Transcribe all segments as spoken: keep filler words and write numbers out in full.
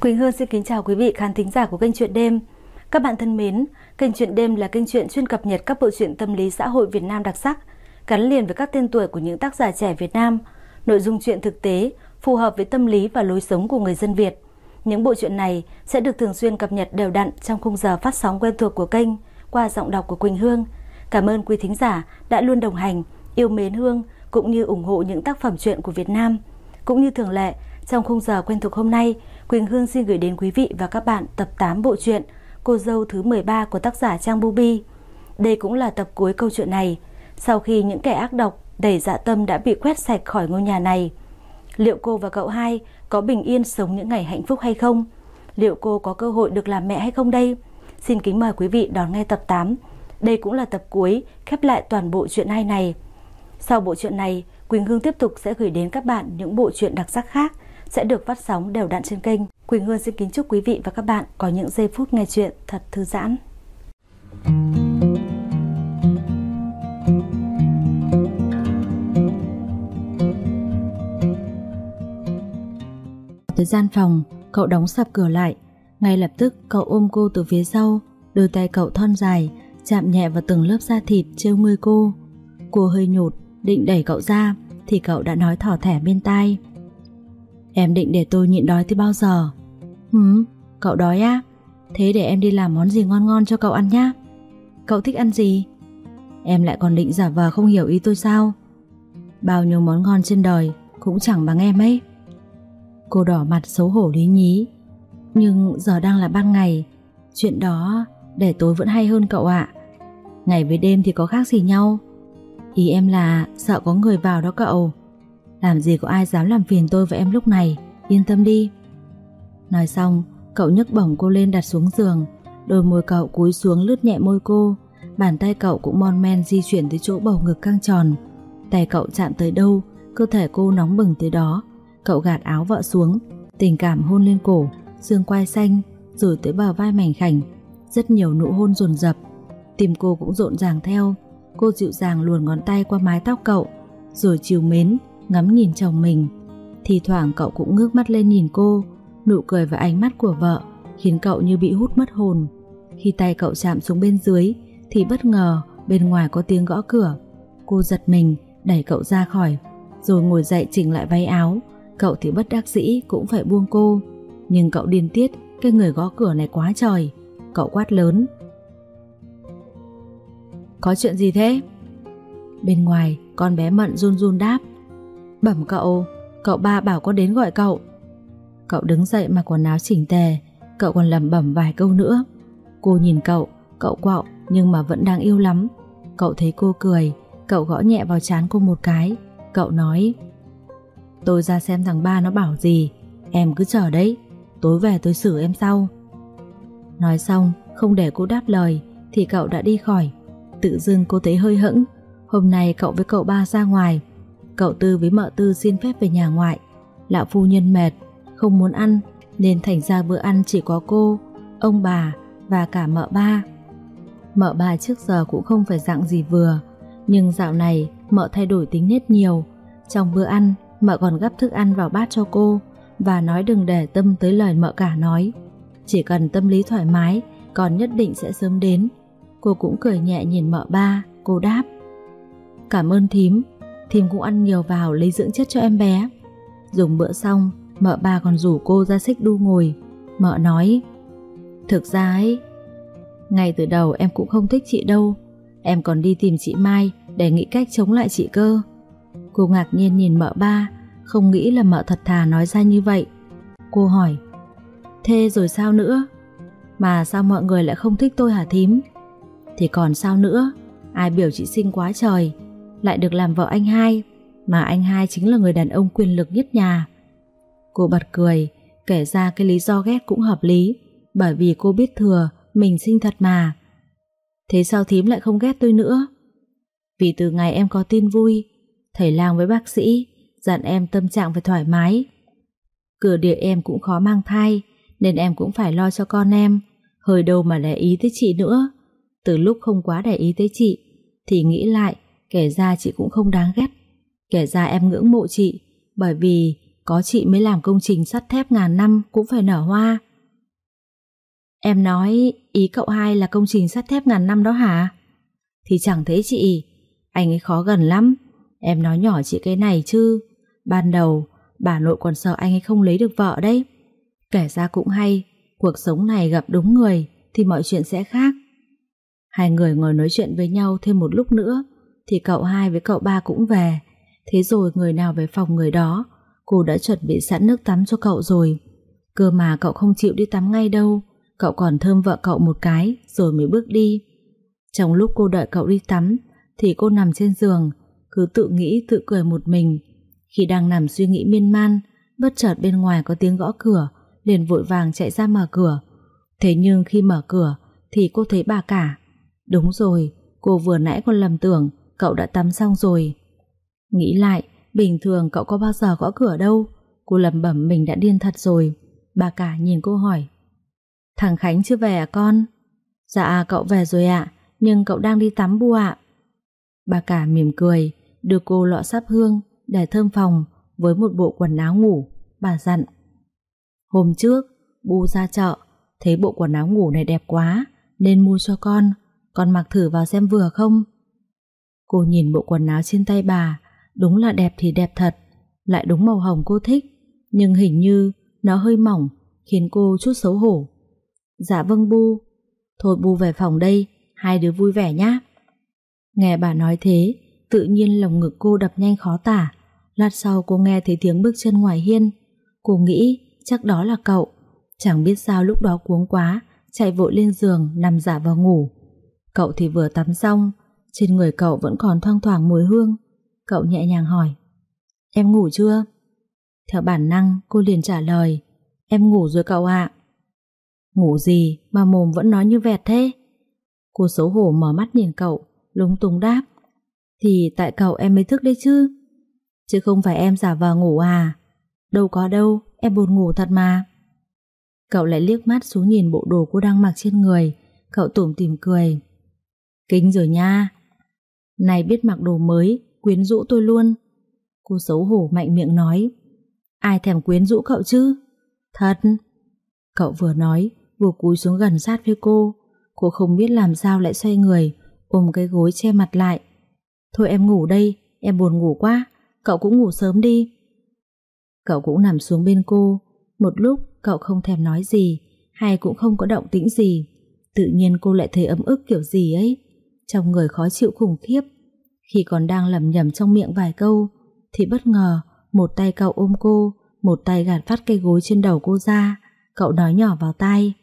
Quỳnh Hương xin kính chào quý vị khán thính giả của kênh Chuyện Đêm. Các bạn thân mến, kênh Chuyện Đêm là kênh truyện chuyên cập nhật các bộ truyện tâm lý xã hội Việt Nam đặc sắc, gắn liền với các tên tuổi của những tác giả trẻ Việt Nam. Nội dung truyện thực tế, phù hợp với tâm lý và lối sống của người dân Việt. Những bộ truyện này sẽ được thường xuyên cập nhật đều đặn trong khung giờ phát sóng quen thuộc của kênh qua giọng đọc của Quỳnh Hương. Cảm ơn quý thính giả đã luôn đồng hành, yêu mến Hương cũng như ủng hộ những tác phẩm truyện của Việt Nam. Cũng như thường lệ, trong khung giờ quen thuộc hôm nay, Quỳnh Hương xin gửi đến quý vị và các bạn tập tám bộ truyện Cô dâu thứ mười ba của tác giả Trang Bubi. Đây cũng là tập cuối câu chuyện này. Sau khi những kẻ ác độc đầy dạ tâm đã bị quét sạch khỏi ngôi nhà này, liệu cô và cậu hai có bình yên sống những ngày hạnh phúc hay không? Liệu cô có cơ hội được làm mẹ hay không đây? Xin kính mời quý vị đón nghe tập tám. Đây cũng là tập cuối khép lại toàn bộ truyện hay này. Sau bộ truyện này, Quỳnh Hương tiếp tục sẽ gửi đến các bạn những bộ truyện đặc sắc khác sẽ được phát sóng đều đặn trên kênh. Quỳnh Hương xin kính chúc quý vị và các bạn có những giây phút nghe truyện thật thư giãn. Tới gian phòng, cậu đóng sập cửa lại. Ngay lập tức cậu ôm cô từ phía sau, đôi tay cậu thon dài chạm nhẹ vào từng lớp da thịt trêu ngươi cô. Cô hơi nhụt, định đẩy cậu ra thì cậu đã nói thỏ thẻ bên tai: "Em định để tôi nhịn đói tới bao giờ?" "Hửm, cậu đói á? Thế để em đi làm món gì ngon ngon cho cậu ăn nhá." "Cậu thích ăn gì?" "Em lại còn định giả vờ không hiểu ý tôi sao? Bao nhiêu món ngon trên đời cũng chẳng bằng em ấy." Cô đỏ mặt xấu hổ lý nhí: "Nhưng giờ đang là ban ngày, chuyện đó để tối vẫn hay hơn cậu ạ. Ngày với đêm thì có khác gì nhau. Ý em là sợ có người vào đó cậu. Làm gì có ai dám làm phiền tôi và em lúc này, yên tâm đi." Nói xong, cậu nhấc bổng cô lên đặt xuống giường. Đôi môi cậu cúi xuống lướt nhẹ môi cô. Bàn tay cậu cũng mon men di chuyển tới chỗ bầu ngực căng tròn. Tay cậu chạm tới đâu, cơ thể cô nóng bừng tới đó. Cậu gạt áo vợ xuống, tình cảm hôn lên cổ, xương quai xanh, rồi tới bờ vai mảnh khảnh. Rất nhiều nụ hôn dồn dập. Tim cô cũng rộn ràng theo. Cô dịu dàng luồn ngón tay qua mái tóc cậu, rồi trìu mến ngắm nhìn chồng mình. Thì thoảng cậu cũng ngước mắt lên nhìn cô. Nụ cười và ánh mắt của vợ khiến cậu như bị hút mất hồn. Khi tay cậu chạm xuống bên dưới thì bất ngờ bên ngoài có tiếng gõ cửa. Cô giật mình đẩy cậu ra khỏi, rồi ngồi dậy chỉnh lại váy áo. Cậu thì bất đắc dĩ cũng phải buông cô, nhưng cậu điên tiết cái người gõ cửa này quá trời. Cậu quát lớn: "Có chuyện gì thế?" Bên ngoài con bé Mận run run đáp: "Bẩm cậu, cậu ba bảo có đến gọi cậu." Cậu đứng dậy mặc quần áo chỉnh tề. Cậu còn lẩm bẩm vài câu nữa. Cô nhìn cậu, cậu quạo nhưng mà vẫn đáng yêu lắm. Cậu thấy cô cười, cậu gõ nhẹ vào trán cô một cái. Cậu nói: "Tôi ra xem thằng ba nó bảo gì, em cứ chờ đấy, tối về tôi xử em sau." Nói xong, không để cô đáp lời thì cậu đã đi khỏi. Tự dưng cô thấy hơi hững. Hôm nay cậu với cậu ba ra ngoài. Cậu Tư với mợ Tư xin phép về nhà ngoại. Lão phu nhân mệt, không muốn ăn, nên thành ra bữa ăn chỉ có cô, ông bà và cả mợ ba. Mợ ba trước giờ cũng không phải dạng gì vừa, nhưng dạo này mợ thay đổi tính nết nhiều. Trong bữa ăn, mợ còn gắp thức ăn vào bát cho cô và nói đừng để tâm tới lời mợ cả nói. Chỉ cần tâm lý thoải mái, còn nhất định sẽ sớm đến. Cô cũng cười nhẹ nhìn mợ ba. Cô đáp: "Cảm ơn thím, thím cũng ăn nhiều vào lấy dưỡng chất cho em bé." Dùng bữa xong, mợ ba còn rủ cô ra xích đu ngồi. Mợ nói: "Thực ra ấy, ngay từ đầu em cũng không thích chị đâu. Em còn đi tìm chị Mai để nghĩ cách chống lại chị cơ." Cô ngạc nhiên nhìn mợ ba, không nghĩ là mợ thật thà nói ra như vậy. Cô hỏi: "Thế rồi sao nữa? Mà sao mọi người lại không thích tôi hả thím?" "Thì còn sao nữa, ai biểu chị xinh quá trời, lại được làm vợ anh hai, mà anh hai chính là người đàn ông quyền lực nhất nhà." Cô bật cười, kể ra cái lý do ghét cũng hợp lý, bởi vì cô biết thừa mình xinh thật mà. "Thế sao thím lại không ghét tôi nữa?" "Vì từ ngày em có tin vui, thầy lang với bác sĩ dặn em tâm trạng phải thoải mái. Cửa địa em cũng khó mang thai, nên em cũng phải lo cho con em, hơi đâu mà để ý tới chị nữa. Từ lúc không quá để ý tới chị thì nghĩ lại, kể ra chị cũng không đáng ghét. Kể ra em ngưỡng mộ chị, bởi vì có chị mới làm công trình sắt thép ngàn năm cũng phải nở hoa. Em nói ý cậu hai là công trình sắt thép ngàn năm đó hả? Thì chẳng thế chị, anh ấy khó gần lắm. Em nói nhỏ chị cái này chứ, ban đầu bà nội còn sợ anh ấy không lấy được vợ đấy. Kể ra cũng hay, cuộc sống này gặp đúng người thì mọi chuyện sẽ khác. Hai người ngồi nói chuyện với nhau thêm một lúc nữa thì cậu hai với cậu ba cũng về. Thế rồi người nào về phòng người đó. Cô đã chuẩn bị sẵn nước tắm cho cậu rồi. Cơ mà cậu không chịu đi tắm ngay đâu, cậu còn thơm vợ cậu một cái rồi mới bước đi. Trong lúc cô đợi cậu đi tắm thì cô nằm trên giường, cứ tự nghĩ tự cười một mình. Khi đang nằm suy nghĩ miên man, bất chợt bên ngoài có tiếng gõ cửa, liền vội vàng chạy ra mở cửa. Thế nhưng khi mở cửa thì cô thấy bà cả. Đúng rồi, cô vừa nãy còn lầm tưởng cậu đã tắm xong rồi. Nghĩ lại, bình thường cậu có bao giờ gõ cửa đâu. Cô lẩm bẩm mình đã điên thật rồi. Bà cả nhìn cô hỏi: Thằng Khánh chưa về à con? Dạ cậu về rồi ạ, nhưng cậu đang đi tắm Bu ạ. Bà cả mỉm cười, đưa cô lọ sáp hương để thơm phòng với một bộ quần áo ngủ. Bà dặn: Hôm trước Bu ra chợ, thấy bộ quần áo ngủ này đẹp quá nên mua cho con. Con mặc thử vào xem vừa không? Cô nhìn bộ quần áo trên tay bà, đúng là đẹp thì đẹp thật, lại đúng màu hồng cô thích, nhưng hình như nó hơi mỏng, khiến cô chút xấu hổ. Dạ vâng Bu. Thôi Bu về phòng đây, hai đứa vui vẻ nhá. Nghe bà nói thế, tự nhiên lồng ngực cô đập nhanh khó tả. Lát sau cô nghe thấy tiếng bước chân ngoài hiên. Cô nghĩ chắc đó là cậu. Chẳng biết sao lúc đó cuống quá, chạy vội lên giường nằm giả vào ngủ. Cậu thì vừa tắm xong, trên người cậu vẫn còn thoang thoảng mùi hương. Cậu nhẹ nhàng hỏi: Em ngủ chưa? Theo bản năng cô liền trả lời: Em ngủ rồi cậu ạ. Ngủ gì mà mồm vẫn nói như vẹt thế? Cô xấu hổ mở mắt nhìn cậu, lúng túng đáp: Thì tại cậu em mới thức đấy chứ. Chứ không phải em giả vờ ngủ à? Đâu có đâu, em buồn ngủ thật mà. Cậu lại liếc mắt xuống nhìn bộ đồ cô đang mặc trên người. Cậu tủm tỉm cười: Kinh rồi nha, này biết mặc đồ mới quyến rũ tôi luôn. Cô xấu hổ mạnh miệng nói: Ai thèm quyến rũ cậu chứ? Thật. Cậu vừa nói vừa cúi xuống gần sát với cô. Cô không biết làm sao lại xoay người, ôm cái gối che mặt lại. Thôi em ngủ đây, em buồn ngủ quá. Cậu cũng ngủ sớm đi. Cậu cũng nằm xuống bên cô. Một lúc cậu không thèm nói gì, hay cũng không có động tĩnh gì. Tự nhiên cô lại thấy ấm ức kiểu gì ấy, trong người khó chịu khủng khiếp. Khi còn đang lẩm nhẩm trong miệng vài câu thì bất ngờ một tay cậu ôm cô, một tay gạt phát cây gối trên đầu cô ra. Cậu nói nhỏ vào tai: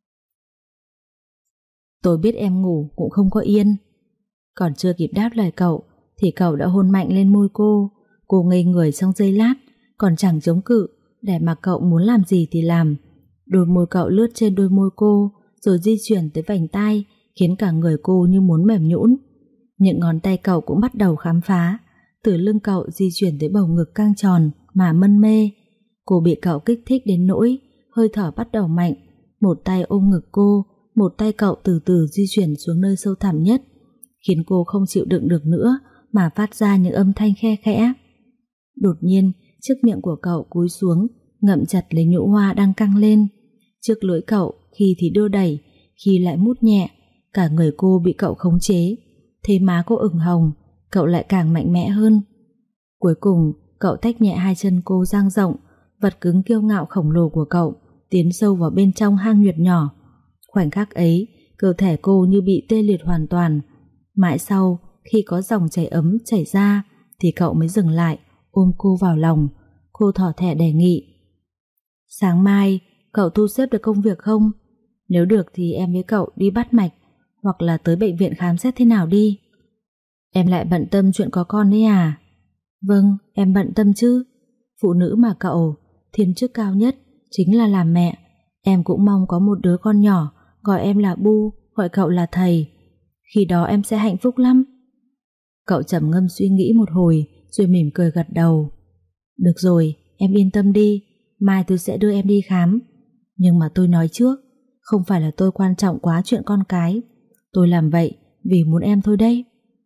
Tôi biết em ngủ cũng không có yên. Còn chưa kịp đáp lời cậu thì cậu đã hôn mạnh lên môi cô. Cô ngây người trong giây lát, còn chẳng chống cự, để mặc cậu muốn làm gì thì làm. Đôi môi cậu lướt trên đôi môi cô, rồi di chuyển tới vành tai, khiến cả người cô như muốn mềm nhũn. Những ngón tay cậu cũng bắt đầu khám phá, từ lưng cậu di chuyển tới bầu ngực căng tròn mà mân mê. Cô bị cậu kích thích đến nỗi hơi thở bắt đầu mạnh. Một tay ôm ngực cô, một tay cậu từ từ di chuyển xuống nơi sâu thẳm nhất, khiến cô không chịu đựng được nữa mà phát ra những âm thanh khe khẽ. Đột nhiên chiếc miệng của cậu cúi xuống, ngậm chặt lấy nhũ hoa đang căng lên. Trước lưỡi cậu khi thì đưa đẩy, khi lại mút nhẹ. Cả người cô bị cậu khống chế. Thấy má cô ửng hồng, cậu lại càng mạnh mẽ hơn. Cuối cùng cậu tách nhẹ hai chân cô dang rộng. Vật cứng kiêu ngạo khổng lồ của cậu tiến sâu vào bên trong hang huyệt nhỏ. Khoảnh khắc ấy, cơ thể cô như bị tê liệt hoàn toàn. Mãi sau, khi có dòng chảy ấm chảy ra thì cậu mới dừng lại, ôm cô vào lòng. Cô thỏ thẻ đề nghị: Sáng mai cậu thu xếp được công việc không? Nếu được thì em với cậu đi bắt mạch, hoặc là tới bệnh viện khám xét thế nào đi. Em lại bận tâm chuyện có con đấy à? Vâng, em bận tâm chứ. Phụ nữ mà cậu, thiên chức cao nhất chính là làm mẹ. Em cũng mong có một đứa con nhỏ, gọi em là Bu, gọi cậu là thầy. Khi đó em sẽ hạnh phúc lắm. Cậu trầm ngâm suy nghĩ một hồi rồi mỉm cười gật đầu. Được rồi, em yên tâm đi, mai tôi sẽ đưa em đi khám. Nhưng mà tôi nói trước, không phải là tôi quan trọng quá chuyện con cái. Tôi làm vậy vì muốn em thôi đấy.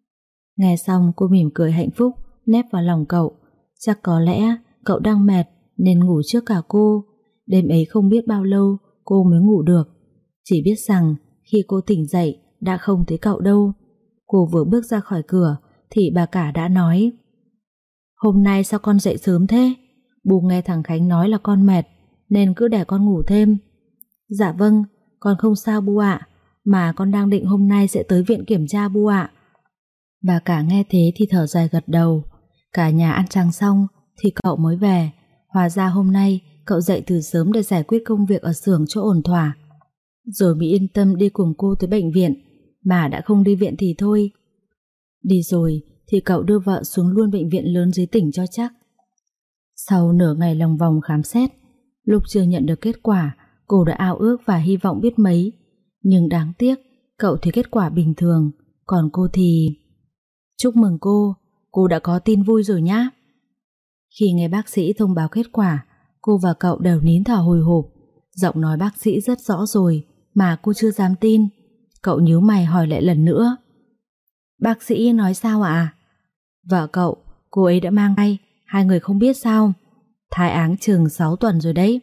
Nghe xong cô mỉm cười hạnh phúc, nép vào lòng cậu. Chắc có lẽ cậu đang mệt nên ngủ trước cả cô. Đêm ấy không biết bao lâu cô mới ngủ được. Chỉ biết rằng khi cô tỉnh dậy đã không thấy cậu đâu. Cô vừa bước ra khỏi cửa thì bà cả đã nói: "Hôm nay sao con dậy sớm thế? Bu nghe thằng Khánh nói là con mệt nên cứ để con ngủ thêm." "Dạ vâng, con không sao Bu ạ, mà con đang định hôm nay sẽ tới viện kiểm tra Bu ạ." Bà cả nghe thế thì thở dài gật đầu. Cả nhà ăn sáng xong thì cậu mới về. Hóa ra hôm nay cậu dậy từ sớm để giải quyết công việc ở xưởng cho ổn thỏa, rồi mới yên tâm đi cùng cô tới bệnh viện. Mà đã không đi viện thì thôi. Đi rồi thì cậu đưa vợ xuống luôn bệnh viện lớn dưới tỉnh cho chắc. Sau nửa ngày lòng vòng khám xét, lúc chưa nhận được kết quả, cô đã ao ước và hy vọng biết mấy. Nhưng đáng tiếc, cậu thì kết quả bình thường, còn cô thì... Chúc mừng cô, cô đã có tin vui rồi nhá. Khi nghe bác sĩ thông báo kết quả, cô và cậu đều nín thở hồi hộp. Giọng nói bác sĩ rất rõ rồi mà cô chưa dám tin. Cậu nhíu mày hỏi lại lần nữa: "Bác sĩ nói sao ạ?" "Vợ cậu, cô ấy đã mang thai, hai người không biết sao? Thai áng chừng sáu tuần rồi đấy."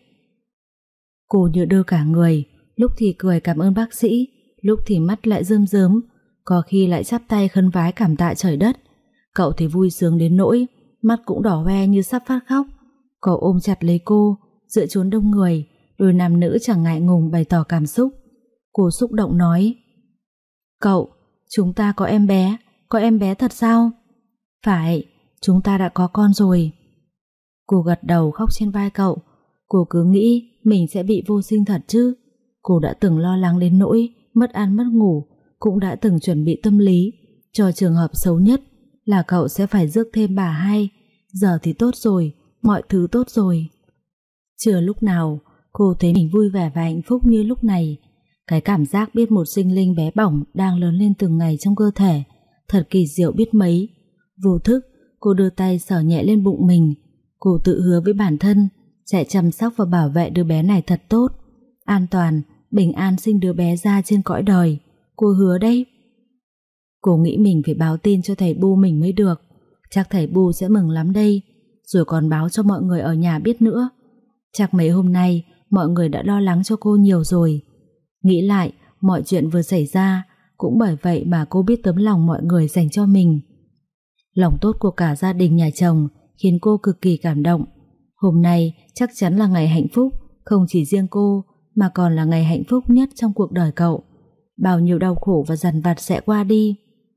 Cô như đưa cả người, lúc thì cười cảm ơn bác sĩ, lúc thì mắt lại rơm rớm, có khi lại chắp tay khấn vái cảm tạ trời đất. Cậu thì vui sướng đến nỗi mắt cũng đỏ hoe như sắp phát khóc. Cậu ôm chặt lấy cô, dựa chốn đông người, đôi nam nữ chẳng ngại ngùng bày tỏ cảm xúc. Cô xúc động nói: "Cậu, chúng ta có em bé, có em bé thật sao?" "Phải, chúng ta đã có con rồi." Cô gật đầu khóc trên vai cậu. Cô cứ nghĩ mình sẽ bị vô sinh thật chứ. Cô đã từng lo lắng đến nỗi mất ăn mất ngủ, cũng đã từng chuẩn bị tâm lý cho trường hợp xấu nhất là cậu sẽ phải rước thêm bà hai. Giờ thì tốt rồi, mọi thứ tốt rồi. Chưa lúc nào cô thấy mình vui vẻ và hạnh phúc như lúc này. Cái cảm giác biết một sinh linh bé bỏng đang lớn lên từng ngày trong cơ thể thật kỳ diệu biết mấy. Vô thức cô đưa tay sờ nhẹ lên bụng mình. Cô tự hứa với bản thân sẽ chăm sóc và bảo vệ đứa bé này thật tốt, an toàn, bình an sinh đứa bé ra trên cõi đời. Cô hứa đấy. Cô nghĩ mình phải báo tin cho thầy Bu mình mới được. Chắc thầy Bu sẽ mừng lắm đây. Rồi còn báo cho mọi người ở nhà biết nữa. Chắc mấy hôm nay mọi người đã lo lắng cho cô nhiều rồi. Nghĩ lại mọi chuyện vừa xảy ra, cũng bởi vậy mà cô biết tấm lòng mọi người dành cho mình. Lòng tốt của cả gia đình nhà chồng khiến cô cực kỳ cảm động. Hôm nay chắc chắn là ngày hạnh phúc, không chỉ riêng cô mà còn là ngày hạnh phúc nhất trong cuộc đời cậu. Bao nhiêu đau khổ và dằn vặt sẽ qua đi.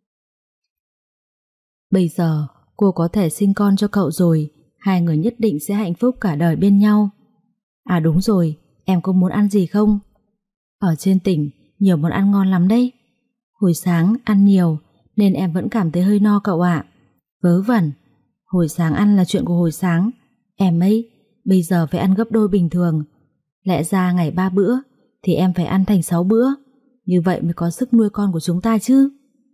Bây giờ cô có thể sinh con cho cậu rồi. Hai người nhất định sẽ hạnh phúc cả đời bên nhau. À đúng rồi, em có muốn ăn gì không? Ở trên tỉnh nhiều món ăn ngon lắm đấy. Hồi sáng ăn nhiều nên em vẫn cảm thấy hơi no cậu ạ. Vớ vẩn, hồi sáng ăn là chuyện của hồi sáng. Em ấy bây giờ phải ăn gấp đôi bình thường. Lẽ ra ngày ba bữa thì em phải ăn thành sáu bữa. Như vậy mới có sức nuôi con của chúng ta chứ.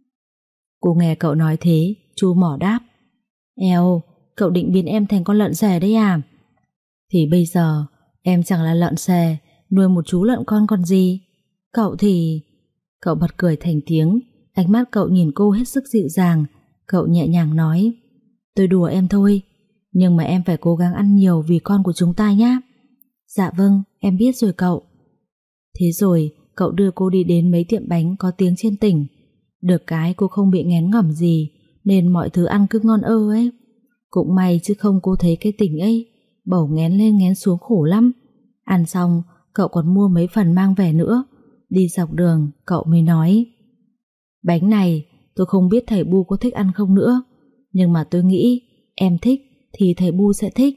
Cô nghe cậu nói thế, chu mỏ đáp: Eo, cậu định biến em thành con lợn xề đấy à? Thì bây giờ em chẳng là lợn xề, nuôi một chú lợn con còn gì. Cậu thì... Cậu bật cười thành tiếng. Ánh mắt cậu nhìn cô hết sức dịu dàng. Cậu nhẹ nhàng nói: Tôi đùa em thôi, nhưng mà em phải cố gắng ăn nhiều vì con của chúng ta nhé. Dạ vâng, em biết rồi cậu. Thế rồi cậu đưa cô đi đến mấy tiệm bánh có tiếng trên tỉnh. Được cái cô không bị nghén ngẩm gì, nên mọi thứ ăn cứ ngon ơ ấy. Cũng may chứ không cô thấy cái tỉnh ấy bầu nghén lên nghén xuống khổ lắm. Ăn xong cậu còn mua mấy phần mang về nữa. Đi dọc đường cậu mới nói: Bánh này tôi không biết thầy Bu có thích ăn không nữa, nhưng mà tôi nghĩ em thích thì thầy Bu sẽ thích.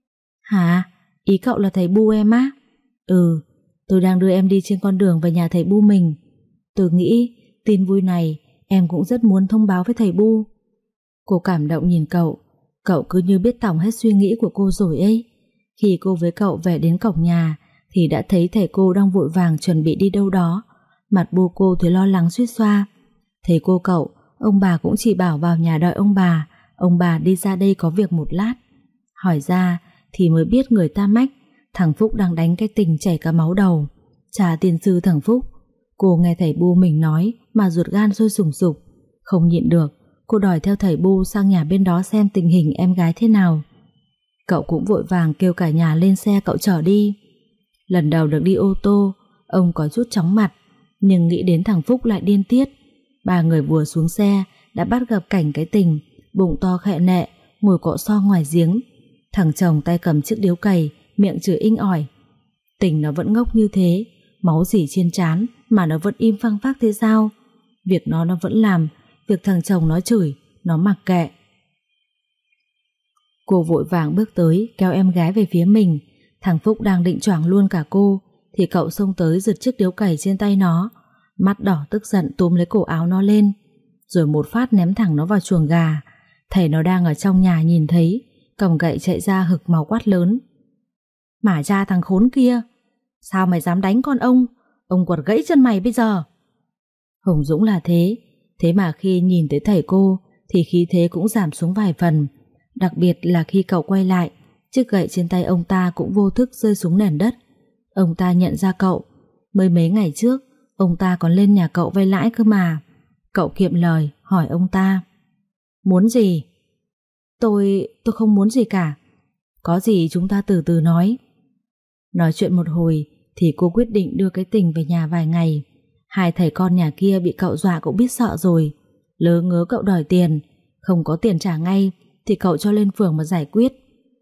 Hả? Ý cậu là thầy Bu em á? Ừ, tôi đang đưa em đi trên con đường về nhà thầy Bu mình. Tôi nghĩ tin vui này em cũng rất muốn thông báo với thầy Bu. Cô cảm động nhìn cậu. Cậu cứ như biết tỏng hết suy nghĩ của cô rồi ấy. Khi cô với cậu về đến cổng nhà thì đã thấy thầy cô đang vội vàng chuẩn bị đi đâu đó. Mặt Bu cô thì lo lắng suýt xoa. Thầy cô cậu, ông bà cũng chỉ bảo vào nhà đợi ông bà. Ông bà đi ra đây có việc một lát. Hỏi ra thì mới biết người ta mách thằng Phúc đang đánh cái tình chảy cả máu đầu. Chà tiên sư thằng Phúc. Cô nghe thầy Bu mình nói mà ruột gan sôi sùng sục. Không nhịn được, cô đòi theo thầy Bu sang nhà bên đó xem tình hình em gái thế nào. Cậu cũng vội vàng kêu cả nhà lên xe cậu chở đi. Lần đầu được đi ô tô, ông có chút chóng mặt, nhưng nghĩ đến thằng Phúc lại điên tiết. Ba người vừa xuống xe đã bắt gặp cảnh cái tình bụng to khệ nệ ngồi cọ so ngoài giếng. Thằng chồng tay cầm chiếc điếu cày, miệng chửi inh ỏi. Tình nó vẫn ngốc như thế, máu dỉ trên trán mà nó vẫn im phăng phắc thế sao? Việc nó nó vẫn làm, việc thằng chồng nó chửi nó mặc kệ. Cô vội vàng bước tới kéo em gái về phía mình. Thằng Phúc đang định choảng luôn cả cô thì cậu xông tới giật chiếc điếu cày trên tay nó, mắt đỏ tức giận túm lấy cổ áo nó lên, rồi một phát ném thẳng nó vào chuồng gà. Thầy nó đang ở trong nhà nhìn thấy, cầm gậy chạy ra hực máu quát lớn: "Mà ra thằng khốn kia, sao mày dám đánh con ông? Ông quật gãy chân mày bây giờ." Hùng Dũng là thế, thế mà khi nhìn thấy thầy cô thì khí thế cũng giảm xuống vài phần. Đặc biệt là khi cậu quay lại, chiếc gậy trên tay ông ta cũng vô thức rơi xuống nền đất. Ông ta nhận ra cậu. Mới mấy ngày trước ông ta còn lên nhà cậu vay lãi cơ mà. Cậu kiệm lời hỏi ông ta: "Muốn gì?" Tôi, tôi không muốn gì cả. Có gì chúng ta từ từ nói." Nói chuyện một hồi thì cô quyết định đưa cái tình về nhà vài ngày. Hai thầy con nhà kia bị cậu dọa cũng biết sợ rồi. Lớ ngớ cậu đòi tiền, không có tiền trả ngay thì cậu cho lên phường mà giải quyết.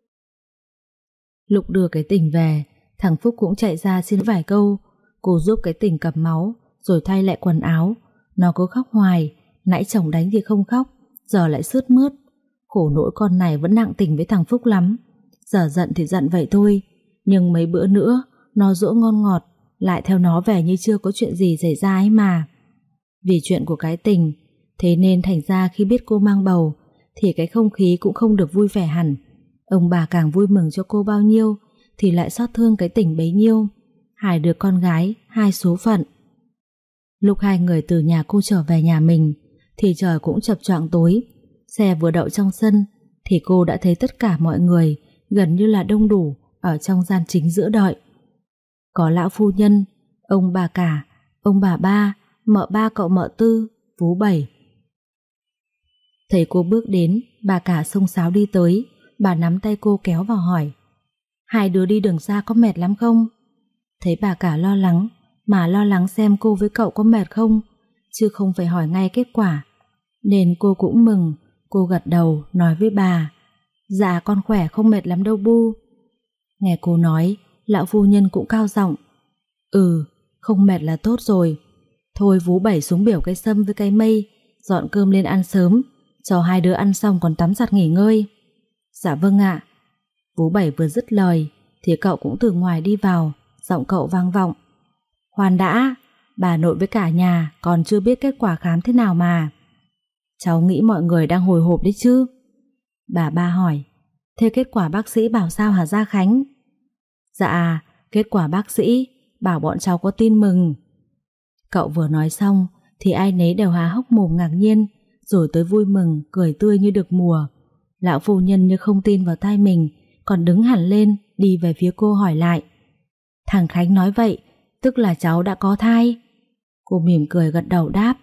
Lúc đưa cái tình về, thằng Phúc cũng chạy ra xin vài câu. Cô giúp cái tình cầm máu rồi thay lại quần áo. Nó cứ khóc hoài, nãy chồng đánh thì không khóc, giờ lại sướt mướt. Khổ nỗi con này vẫn nặng tình với thằng Phúc lắm. Giờ giận thì giận vậy thôi, nhưng mấy bữa nữa nó dỗ ngon ngọt lại theo nó về như chưa có chuyện gì xảy ra ấy mà. Vì chuyện của cái tình, thế nên thành ra khi biết cô mang bầu thì cái không khí cũng không được vui vẻ hẳn. Ông bà càng vui mừng cho cô bao nhiêu thì lại xót thương cái tình bấy nhiêu. Hai đứa con gái, hai số phận. Lúc hai người từ nhà cô trở về nhà mình thì trời cũng chập choạng tối. Xe vừa đậu trong sân thì cô đã thấy tất cả mọi người gần như là đông đủ ở trong gian chính giữa đợi. Có lão phu nhân, ông bà cả, ông bà ba, mợ ba cậu mợ Tư, Vú Bảy. Thấy cô bước đến, bà cả xông xáo đi tới. Bà nắm tay cô kéo vào hỏi: "Hai đứa đi đường xa có mệt lắm không?" Thấy bà cả lo lắng, mà lo lắng xem cô với cậu có mệt không, chứ không phải hỏi ngay kết quả, nên cô cũng mừng. Cô gật đầu nói với bà: "Dạ con khỏe, không mệt lắm đâu bu." Nghe cô nói, lão phu nhân cũng cao giọng: "Ừ, không mệt là tốt rồi. Thôi Vú Bảy xuống biểu cây sâm với cây mây, dọn cơm lên ăn sớm, cho hai đứa ăn xong còn tắm giặt nghỉ ngơi." "Dạ vâng ạ." Vú Bảy vừa dứt lời thì cậu cũng từ ngoài đi vào, giọng cậu vang vọng: "Khoan đã, bà nội với cả nhà còn chưa biết kết quả khám thế nào mà. Cháu nghĩ mọi người đang hồi hộp đấy chứ." Bà ba hỏi: "Thế kết quả bác sĩ bảo sao hả Gia Khánh?" "Dạ, kết quả bác sĩ bảo bọn cháu có tin mừng." Cậu vừa nói xong thì ai nấy đều há hốc mồm ngạc nhiên, rồi tới vui mừng, cười tươi như được mùa. Lão phu nhân như không tin vào tai mình, còn đứng hẳn lên đi về phía cô hỏi lại: "Thằng Khánh nói vậy, tức là cháu đã có thai?" Cô mỉm cười gật đầu đáp: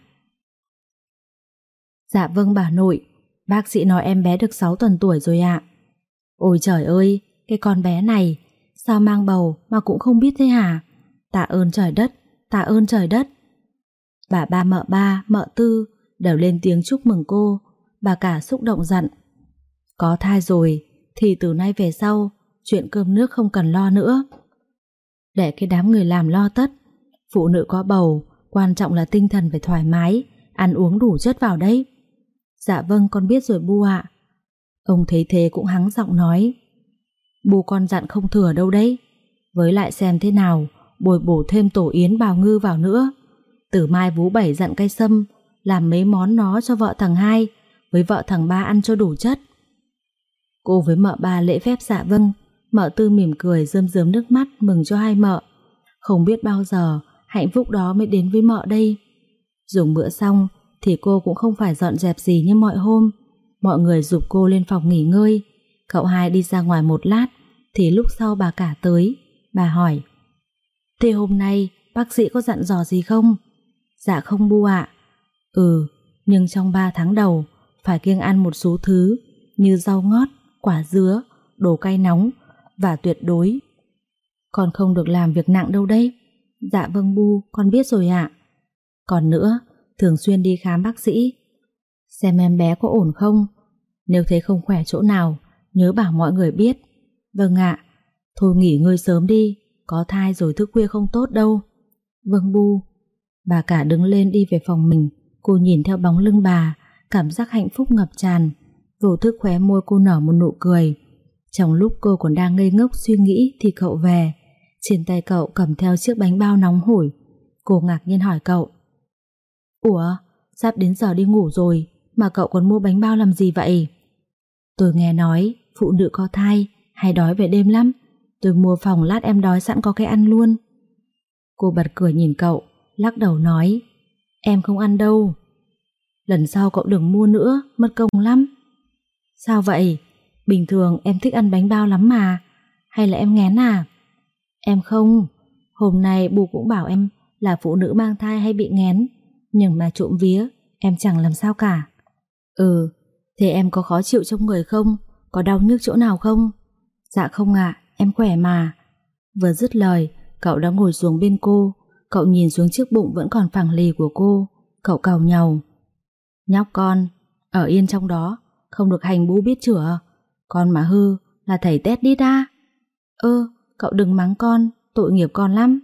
"Dạ vâng bà nội, bác sĩ nói em bé được sáu tuần tuổi rồi ạ." "Ôi trời ơi, cái con bé này sao mang bầu mà cũng không biết thế hả? Tạ ơn trời đất, tạ ơn trời đất." Bà ba, mợ ba, mợ Tư đều lên tiếng chúc mừng cô. Bà cả xúc động dặn: "Có thai rồi thì từ nay về sau chuyện cơm nước không cần lo nữa. Để cái đám người làm lo tất. Phụ nữ có bầu, quan trọng là tinh thần phải thoải mái, ăn uống đủ chất vào đấy." "Dạ vâng con biết rồi bu ạ." Ông thấy thế cũng hắng giọng nói: "Bu con dặn không thừa đâu đấy. Với lại xem thế nào bồi bổ thêm tổ yến bào ngư vào nữa. Từ mai Vú Bảy dặn cây sâm làm mấy món nó cho vợ thằng hai với vợ thằng ba ăn cho đủ chất." Cô với mợ ba lễ phép dạ vâng. Mợ Tư mỉm cười rơm rớm nước mắt mừng cho hai mợ. Không biết bao giờ hạnh phúc đó mới đến với mợ đây. Dùng bữa xong thì cô cũng không phải dọn dẹp gì như mọi hôm. Mọi người giục cô lên phòng nghỉ ngơi. Cậu hai đi ra ngoài một lát thì lúc sau bà cả tới. Bà hỏi: "Thế hôm nay bác sĩ có dặn dò gì không?" "Dạ không bu ạ." "Ừ, nhưng trong ba tháng đầu phải kiêng ăn một số thứ như rau ngót, quả dứa, đồ cay nóng và tuyệt đối. Con không được làm việc nặng đâu đấy. Dạ vâng bu, con biết rồi ạ. Còn nữa, thường xuyên đi khám bác sĩ, xem em bé có ổn không. Nếu thấy không khỏe chỗ nào, nhớ bảo mọi người biết. Vâng ạ. Thôi nghỉ ngơi sớm đi, có thai rồi thức khuya không tốt đâu. Vâng bu. Bà cả đứng lên đi về phòng mình. Cô nhìn theo bóng lưng bà, cảm giác hạnh phúc ngập tràn. Vô thức khóe môi cô nở một nụ cười. Trong lúc cô còn đang ngây ngốc suy nghĩ thì cậu về. Trên tay cậu cầm theo chiếc bánh bao nóng hổi. Cô ngạc nhiên hỏi cậu: Ủa, sắp đến giờ đi ngủ rồi mà cậu còn mua bánh bao làm gì vậy? Tôi nghe nói phụ nữ có thai hay đói về đêm lắm. Tôi mua phòng lát em đói sẵn có cái ăn luôn. Cô bật cười nhìn cậu, lắc đầu nói: Em không ăn đâu. Lần sau cậu đừng mua nữa, mất công lắm. Sao vậy? Bình thường em thích ăn bánh bao lắm mà. Hay là em nghén à? Em không. Hôm nay bố cũng bảo em là phụ nữ mang thai hay bị nghén, nhưng mà trộm vía em chẳng làm sao cả. Ừ, thế em có khó chịu trong người không? Có đau nhức chỗ nào không? Dạ không ạ, em khỏe mà. Vừa dứt lời, cậu đã ngồi xuống bên cô. Cậu nhìn xuống chiếc bụng vẫn còn phẳng lì của cô. Cậu càu nhàu: Nhóc con, ở yên trong đó, không được hành bú biết chửa. Con mà hư là thầy tét đít à? Ơ, cậu đừng mắng con, tội nghiệp con lắm.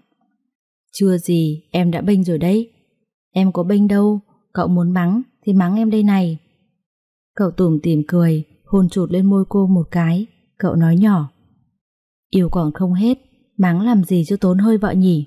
Chưa gì, em đã bênh rồi đấy. Em có bênh đâu, cậu muốn mắng thì mắng em đây này. Cậu tủm tỉm cười, hôn chụt lên môi cô một cái. Cậu nói nhỏ: Yêu còn không hết, mắng làm gì cho tốn hơi vợ nhỉ?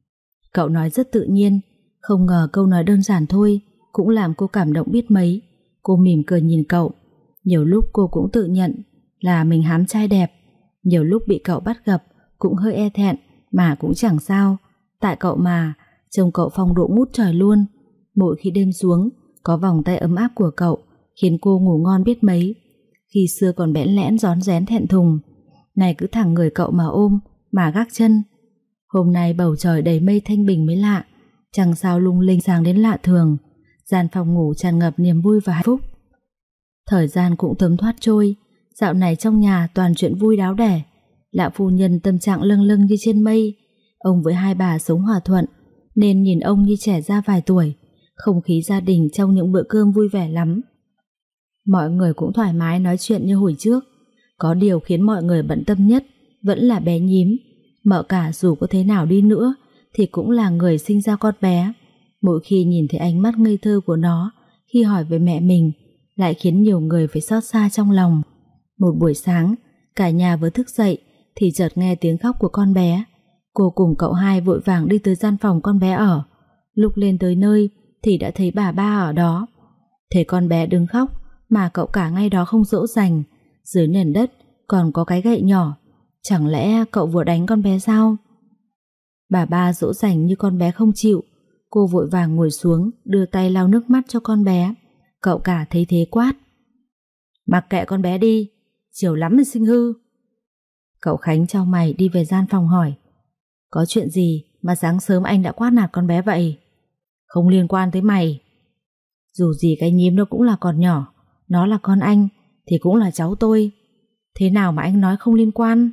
Cậu nói rất tự nhiên, không ngờ câu nói đơn giản thôi cũng làm cô cảm động biết mấy. Cô mỉm cười nhìn cậu. Nhiều lúc cô cũng tự nhận là mình hám trai đẹp. Nhiều lúc bị cậu bắt gặp cũng hơi e thẹn, mà cũng chẳng sao. Tại cậu mà, trông cậu phong độ ngút trời luôn. Mỗi khi đêm xuống, có vòng tay ấm áp của cậu khiến cô ngủ ngon biết mấy. Khi xưa còn bẽn lẽn rón rén thẹn thùng, này cứ thẳng người cậu mà ôm, mà gác chân. Hôm nay bầu trời đầy mây thanh bình mới lạ, chẳng sao lung linh sáng đến lạ thường. Gian phòng ngủ tràn ngập niềm vui và hạnh phúc. Thời gian cũng thấm thoát trôi. Dạo này trong nhà toàn chuyện vui đáo đẻ. Lão phu nhân tâm trạng lâng lâng như trên mây. Ông với hai bà sống hòa thuận, nên nhìn ông như trẻ ra vài tuổi. Không khí gia đình trong những bữa cơm vui vẻ lắm. Mọi người cũng thoải mái nói chuyện như hồi trước. Có điều khiến mọi người bận tâm nhất vẫn là bé nhím. Mợ cả dù có thế nào đi nữa thì cũng là người sinh ra con bé. Mỗi khi nhìn thấy ánh mắt ngây thơ của nó khi hỏi về mẹ mình, lại khiến nhiều người phải xót xa trong lòng. Một buổi sáng, cả nhà vừa thức dậy thì chợt nghe tiếng khóc của con bé. Cô cùng cậu hai vội vàng đi tới gian phòng con bé ở. Lúc lên tới nơi thì đã thấy bà ba ở đó. Thấy con bé đứng khóc mà cậu cả ngay đó không dỗ dành. Dưới nền đất còn có cái gậy nhỏ. Chẳng lẽ cậu vừa đánh con bé sao? Bà ba dỗ dành như con bé không chịu. Cô vội vàng ngồi xuống, đưa tay lau nước mắt cho con bé. Cậu cả thấy thế quát: Mặc kệ con bé đi, chiều lắm mới sinh hư. Cậu Khánh chau mày đi về gian phòng hỏi: Có chuyện gì mà sáng sớm anh đã quát nạt con bé vậy? Không liên quan tới mày. Dù gì cái nhím nó cũng là con nhỏ, nó là con anh thì cũng là cháu tôi. Thế nào mà anh nói không liên quan?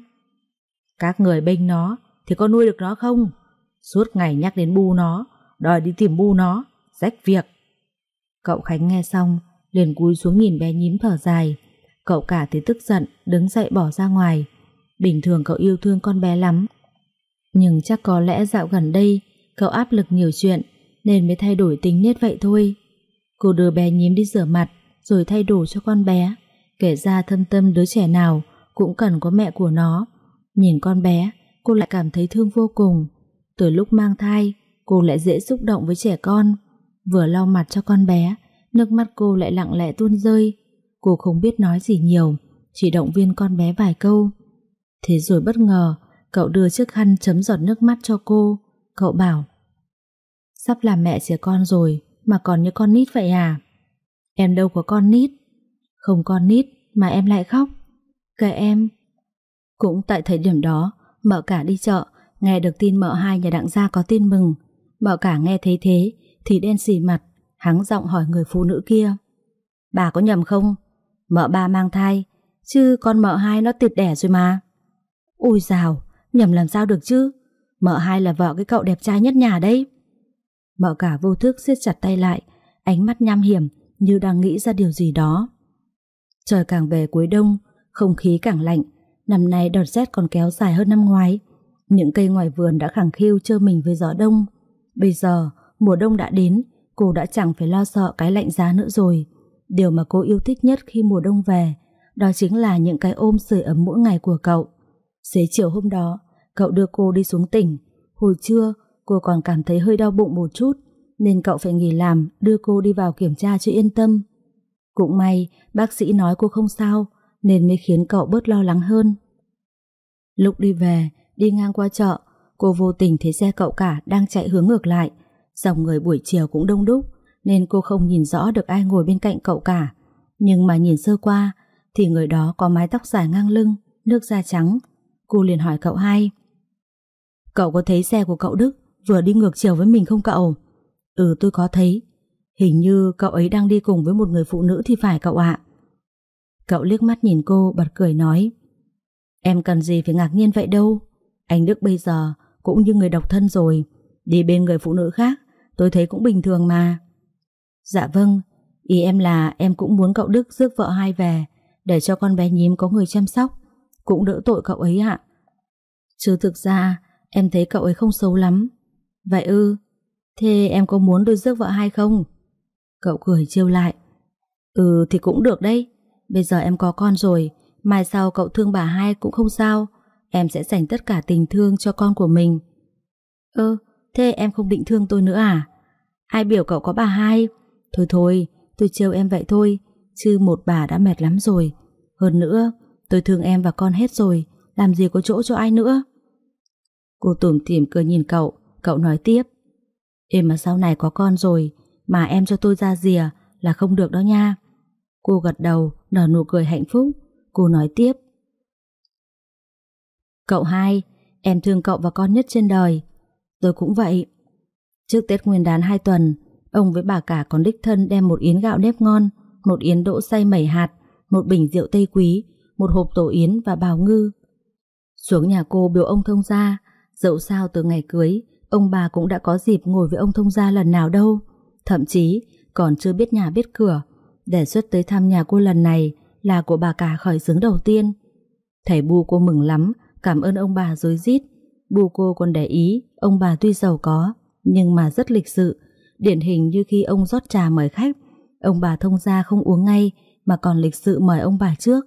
Các người bênh nó thì có nuôi được nó không? Suốt ngày nhắc đến bu nó, đòi đi tìm bu nó, rách việc. Cậu Khánh nghe xong liền cúi xuống nhìn bé nhím thở dài. Cậu cả thì tức giận đứng dậy bỏ ra ngoài. Bình thường cậu yêu thương con bé lắm, nhưng chắc có lẽ dạo gần đây cậu áp lực nhiều chuyện nên mới thay đổi tính nết vậy thôi. Cô đưa bé nhím đi rửa mặt rồi thay đồ cho con bé. Kể ra thâm tâm đứa trẻ nào cũng cần có mẹ của nó. Nhìn con bé, cô lại cảm thấy thương vô cùng. Từ lúc mang thai, cô lại dễ xúc động với trẻ con. Vừa lau mặt cho con bé, nước mắt cô lại lặng lẽ tuôn rơi. Cô không biết nói gì nhiều, chỉ động viên con bé vài câu. Thế rồi bất ngờ, cậu đưa chiếc khăn chấm giọt nước mắt cho cô. Cậu bảo: Sắp làm mẹ trẻ con rồi mà còn như con nít vậy à? Em đâu có con nít. Không con nít mà em lại khóc. Kệ em. Cũng tại thời điểm đó, mợ cả đi chợ, nghe được tin mợ hai nhà Đặng gia có tin mừng. Mợ cả nghe thấy thế thì đen xì mặt, hắng giọng hỏi người phụ nữ kia: Bà có nhầm không? Mợ ba mang thai chứ con mợ hai nó tiệt đẻ rồi mà. Ôi dào, nhầm làm sao được chứ, mợ hai là vợ cái cậu đẹp trai nhất nhà đấy. Mợ cả vô thức siết chặt tay lại, ánh mắt nham hiểm như đang nghĩ ra điều gì đó. Trời càng về cuối đông, không khí càng lạnh. Năm nay đợt rét còn kéo dài hơn năm ngoái. Những cây ngoài vườn đã khẳng khiu trơ mình với gió đông. Bây giờ mùa đông đã đến, cô đã chẳng phải lo sợ cái lạnh giá nữa rồi. Điều mà cô yêu thích nhất khi mùa đông về, đó chính là những cái ôm sưởi ấm mỗi ngày của cậu. Xế chiều hôm đó, cậu đưa cô đi xuống tỉnh. Hồi trưa cô còn cảm thấy hơi đau bụng một chút, nên cậu phải nghỉ làm đưa cô đi vào kiểm tra cho yên tâm. Cũng may bác sĩ nói cô không sao, nên mới khiến cậu bớt lo lắng hơn. Lúc đi về, đi ngang qua chợ, cô vô tình thấy xe cậu cả đang chạy hướng ngược lại. Dòng người buổi chiều cũng đông đúc, nên cô không nhìn rõ được ai ngồi bên cạnh cậu cả. Nhưng mà nhìn sơ qua thì người đó có mái tóc dài ngang lưng, nước da trắng. Cô liền hỏi cậu hai: Cậu có thấy xe của cậu Đức vừa đi ngược chiều với mình không cậu? Ừ, tôi có thấy. Hình như cậu ấy đang đi cùng với một người phụ nữ thì phải cậu ạ. Cậu liếc mắt nhìn cô, bật cười nói: Em cần gì phải ngạc nhiên vậy đâu. Anh Đức bây giờ cũng như người độc thân rồi, đi bên người phụ nữ khác tôi thấy cũng bình thường mà. Dạ vâng, ý em là em cũng muốn cậu Đức rước vợ hai về, để cho con bé nhím có người chăm sóc, cũng đỡ tội cậu ấy ạ. Chứ thực ra em thấy cậu ấy không xấu lắm. Vậy ư? Thế em có muốn tôi rước vợ hai không? Cậu cười trêu lại: Ừ thì cũng được đấy. Bây giờ em có con rồi, mai sau cậu thương bà hai cũng không sao. Em sẽ dành tất cả tình thương cho con của mình. Ơ, thế em không định thương tôi nữa à? Ai biểu cậu có bà hai? Thôi thôi, tôi trêu em vậy thôi, chứ một bà đã mệt lắm rồi. Hơn nữa, tôi thương em và con hết rồi, làm gì có chỗ cho ai nữa. Cô tủm tỉm cười nhìn cậu. Cậu nói tiếp: Em mà sau này có con rồi mà em cho tôi ra rìa là không được đó nha. Cô gật đầu, nở nụ cười hạnh phúc. Cô nói tiếp: Cậu hai, em thương cậu và con nhất trên đời. Tôi cũng vậy. Trước Tết Nguyên đán hai tuần, ông với bà cả còn đích thân đem một yến gạo nếp ngon, một yến đỗ xay mẩy hạt, một bình rượu Tây quý, một hộp tổ yến và bào ngư xuống nhà cô biếu ông thông gia. Dẫu sao từ ngày cưới, ông bà cũng đã có dịp ngồi với ông thông gia lần nào đâu. Thậm chí còn chưa biết nhà biết cửa. Đề xuất tới thăm nhà cô lần này là của bà cả khởi xướng đầu tiên. Thầy Bu cô mừng lắm, cảm ơn ông bà rối rít. Bu cô còn để ý ông bà tuy giàu có nhưng mà rất lịch sự. Điển hình như khi ông rót trà mời khách, ông bà thông gia không uống ngay mà còn lịch sự mời ông bà trước.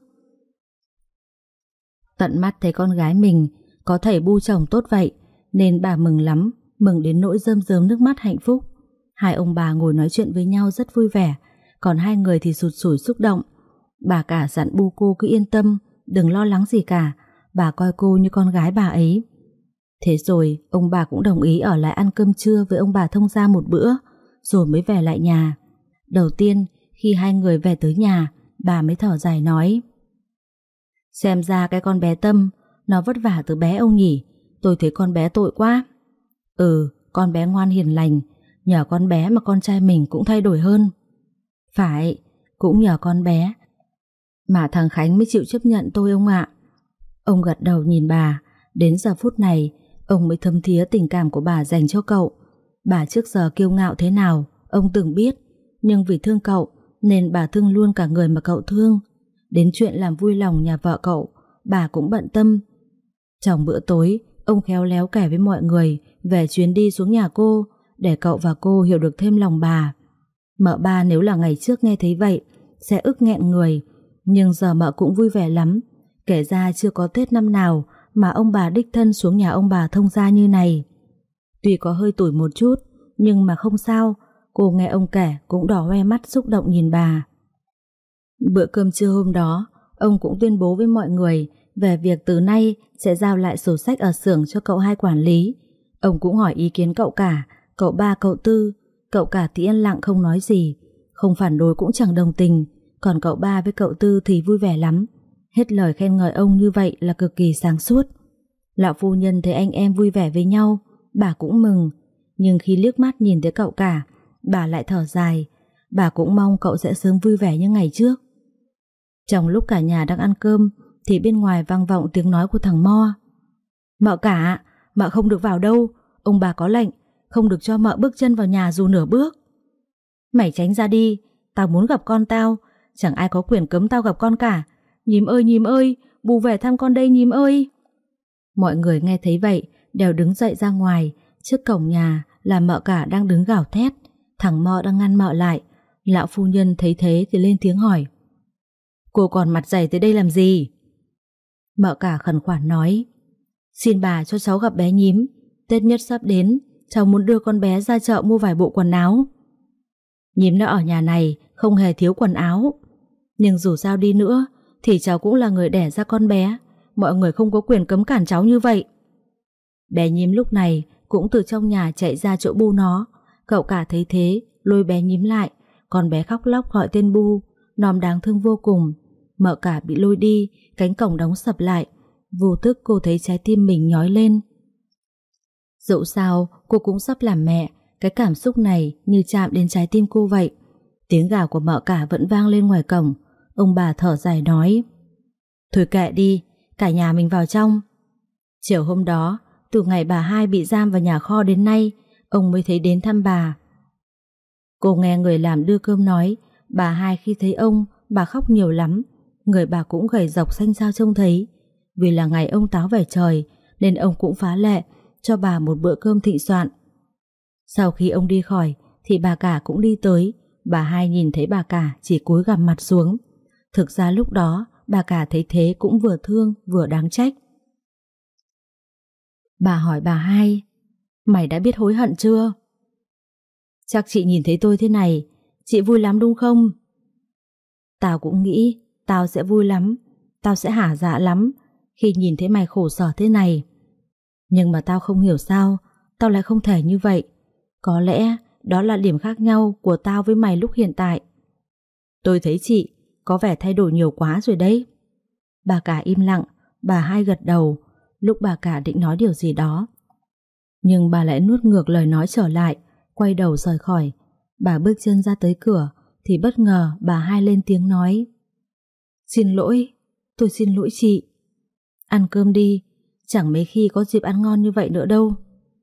Tận mắt thấy con gái mình có thầy Bu chồng tốt vậy, nên bà mừng lắm, mừng đến nỗi rơm rớm nước mắt hạnh phúc. Hai ông bà ngồi nói chuyện với nhau rất vui vẻ, còn hai người thì sụt sùi xúc động. Bà cả dặn Bu cô cứ yên tâm, đừng lo lắng gì cả, bà coi cô như con gái bà ấy. Thế rồi ông bà cũng đồng ý ở lại ăn cơm trưa với ông bà thông gia một bữa, rồi mới về lại nhà. Đầu tiên khi hai người về tới nhà, bà mới thở dài nói: Xem ra cái con bé Tâm nó vất vả từ bé ông nhỉ. Tôi thấy con bé tội quá. Ừ, con bé ngoan hiền lành, nhờ con bé mà con trai mình cũng thay đổi hơn. Phải, cũng nhờ con bé mà thằng Khánh mới chịu chấp nhận tôi ông ạ. Ông gật đầu nhìn bà. Đến giờ phút này ông mới thấm thía tình cảm của bà dành cho cậu. Bà trước giờ kiêu ngạo thế nào ông từng biết, nhưng vì thương cậu nên bà thương luôn cả người mà cậu thương. Đến chuyện làm vui lòng nhà vợ cậu, bà cũng bận tâm. Trong bữa tối, ông khéo léo kể với mọi người về chuyến đi xuống nhà cô, để cậu và cô hiểu được thêm lòng bà. Mợ ba nếu là ngày trước nghe thấy vậy sẽ ức nghẹn người, nhưng giờ mợ cũng vui vẻ lắm. Kể ra chưa có Tết năm nào mà ông bà đích thân xuống nhà ông bà thông gia như này. Tuy có hơi tủi một chút, nhưng mà không sao. Cô nghe ông kể cũng đỏ hoe mắt xúc động nhìn bà. Bữa cơm trưa hôm đó, ông cũng tuyên bố với mọi người về việc từ nay sẽ giao lại sổ sách ở xưởng cho cậu hai quản lý. Ông cũng hỏi ý kiến cậu cả, cậu ba, cậu tư. Cậu cả thì yên lặng không nói gì, không phản đối cũng chẳng đồng tình. Còn cậu ba với cậu tư thì vui vẻ lắm, hết lời khen ngợi ông như vậy là cực kỳ sáng suốt. Lão phu nhân thấy anh em vui vẻ với nhau, bà cũng mừng. Nhưng khi liếc mắt nhìn thấy cậu cả, bà lại thở dài. Bà cũng mong cậu sẽ sớm vui vẻ như ngày trước. Trong lúc cả nhà đang ăn cơm thì bên ngoài vang vọng tiếng nói của thằng Mo. Mợ cả, mợ không được vào đâu, ông bà có lệnh, không được cho mợ bước chân vào nhà dù nửa bước. Mày tránh ra đi, tao muốn gặp con tao, chẳng ai có quyền cấm tao gặp con cả. Nhím ơi nhím ơi, bù về thăm con đây nhím ơi. Mọi người nghe thấy vậy đều đứng dậy ra ngoài. Trước cổng nhà là mợ cả đang đứng gào thét, thằng Mo đang ngăn mợ lại. Lão phu nhân thấy thế thì lên tiếng hỏi: Cô còn mặt dày tới đây làm gì? Mợ cả khẩn khoản nói: Xin bà cho cháu gặp bé nhím, Tết nhất sắp đến, cháu muốn đưa con bé ra chợ mua vài bộ quần áo. Nhím nó ở nhà này không hề thiếu quần áo, nhưng dù sao đi nữa thì cháu cũng là người đẻ ra con bé, mọi người không có quyền cấm cản cháu như vậy. Bé nhím lúc này cũng từ trong nhà chạy ra chỗ Bu nó. Cậu cả thấy thế lôi bé nhím lại. Con bé khóc lóc gọi tên Bu, nòm đáng thương vô cùng. Mợ cả bị lôi đi, cánh cổng đóng sập lại. Vô thức cô thấy trái tim mình nhói lên. Dẫu sao cô cũng sắp làm mẹ, cái cảm xúc này như chạm đến trái tim cô vậy. Tiếng gào của mợ cả vẫn vang lên ngoài cổng. Ông bà thở dài nói: Thôi kệ đi, cả nhà mình vào trong. Chiều hôm đó, từ ngày bà hai bị giam vào nhà kho đến nay, ông mới thấy đến thăm bà. Cô nghe người làm đưa cơm nói, bà hai khi thấy ông, bà khóc nhiều lắm. Người bà cũng gầy rộc xanh xao trông thấy. Vì là ngày ông táo về trời nên ông cũng phá lệ cho bà một bữa cơm thịnh soạn. Sau khi ông đi khỏi thì bà cả cũng đi tới. Bà hai nhìn thấy bà cả chỉ cúi gằm mặt xuống. Thực ra lúc đó bà cả thấy thế cũng vừa thương vừa đáng trách. Bà hỏi bà hai: Mày đã biết hối hận chưa? Chắc chị nhìn thấy tôi thế này, chị vui lắm đúng không? Tao cũng nghĩ tao sẽ vui lắm, tao sẽ hả dạ lắm khi nhìn thấy mày khổ sở thế này. Nhưng mà tao không hiểu sao tao lại không thể như vậy. Có lẽ đó là điểm khác nhau của tao với mày lúc hiện tại. Tôi thấy chị có vẻ thay đổi nhiều quá rồi đấy. Bà cả im lặng, bà hai gật đầu. Lúc bà cả định nói điều gì đó, nhưng bà lại nuốt ngược lời nói trở lại, quay đầu rời khỏi. Bà bước chân ra tới cửa thì bất ngờ bà hai lên tiếng nói: Xin lỗi, tôi xin lỗi chị. Ăn cơm đi, chẳng mấy khi có dịp ăn ngon như vậy nữa đâu.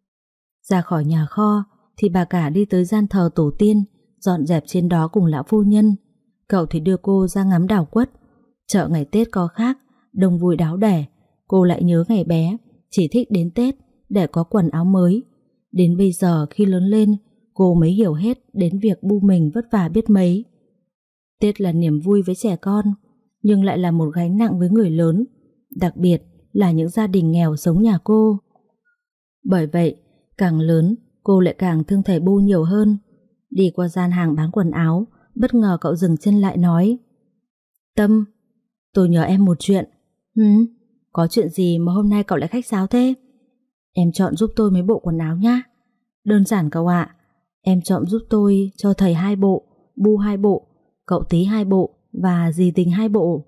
Ra khỏi nhà kho thì bà cả đi tới gian thờ tổ tiên, dọn dẹp trên đó cùng lão phu nhân. Cậu thì đưa cô ra ngắm đào quất. Chợ ngày Tết có khác, đông vui đáo đẻ. Cô lại nhớ ngày bé, chỉ thích đến Tết để có quần áo mới. Đến bây giờ khi lớn lên, cô mới hiểu hết đến việc Bu mình vất vả biết mấy. Tết là niềm vui với trẻ con, nhưng lại là một gánh nặng với người lớn, đặc biệt là những gia đình nghèo giống nhà cô. Bởi vậy, càng lớn, cô lại càng thương thầy Bu nhiều hơn. Đi qua gian hàng bán quần áo, bất ngờ cậu dừng chân lại nói: Tâm, tôi nhờ em một chuyện. Hứ, có chuyện gì mà hôm nay cậu lại khách sáo thế? Em chọn giúp tôi mấy bộ quần áo nhá. Đơn giản cậu ạ. Em chọn giúp tôi cho thầy hai bộ, Bu hai bộ, cậu Tí hai bộ và dì Tình hai bộ.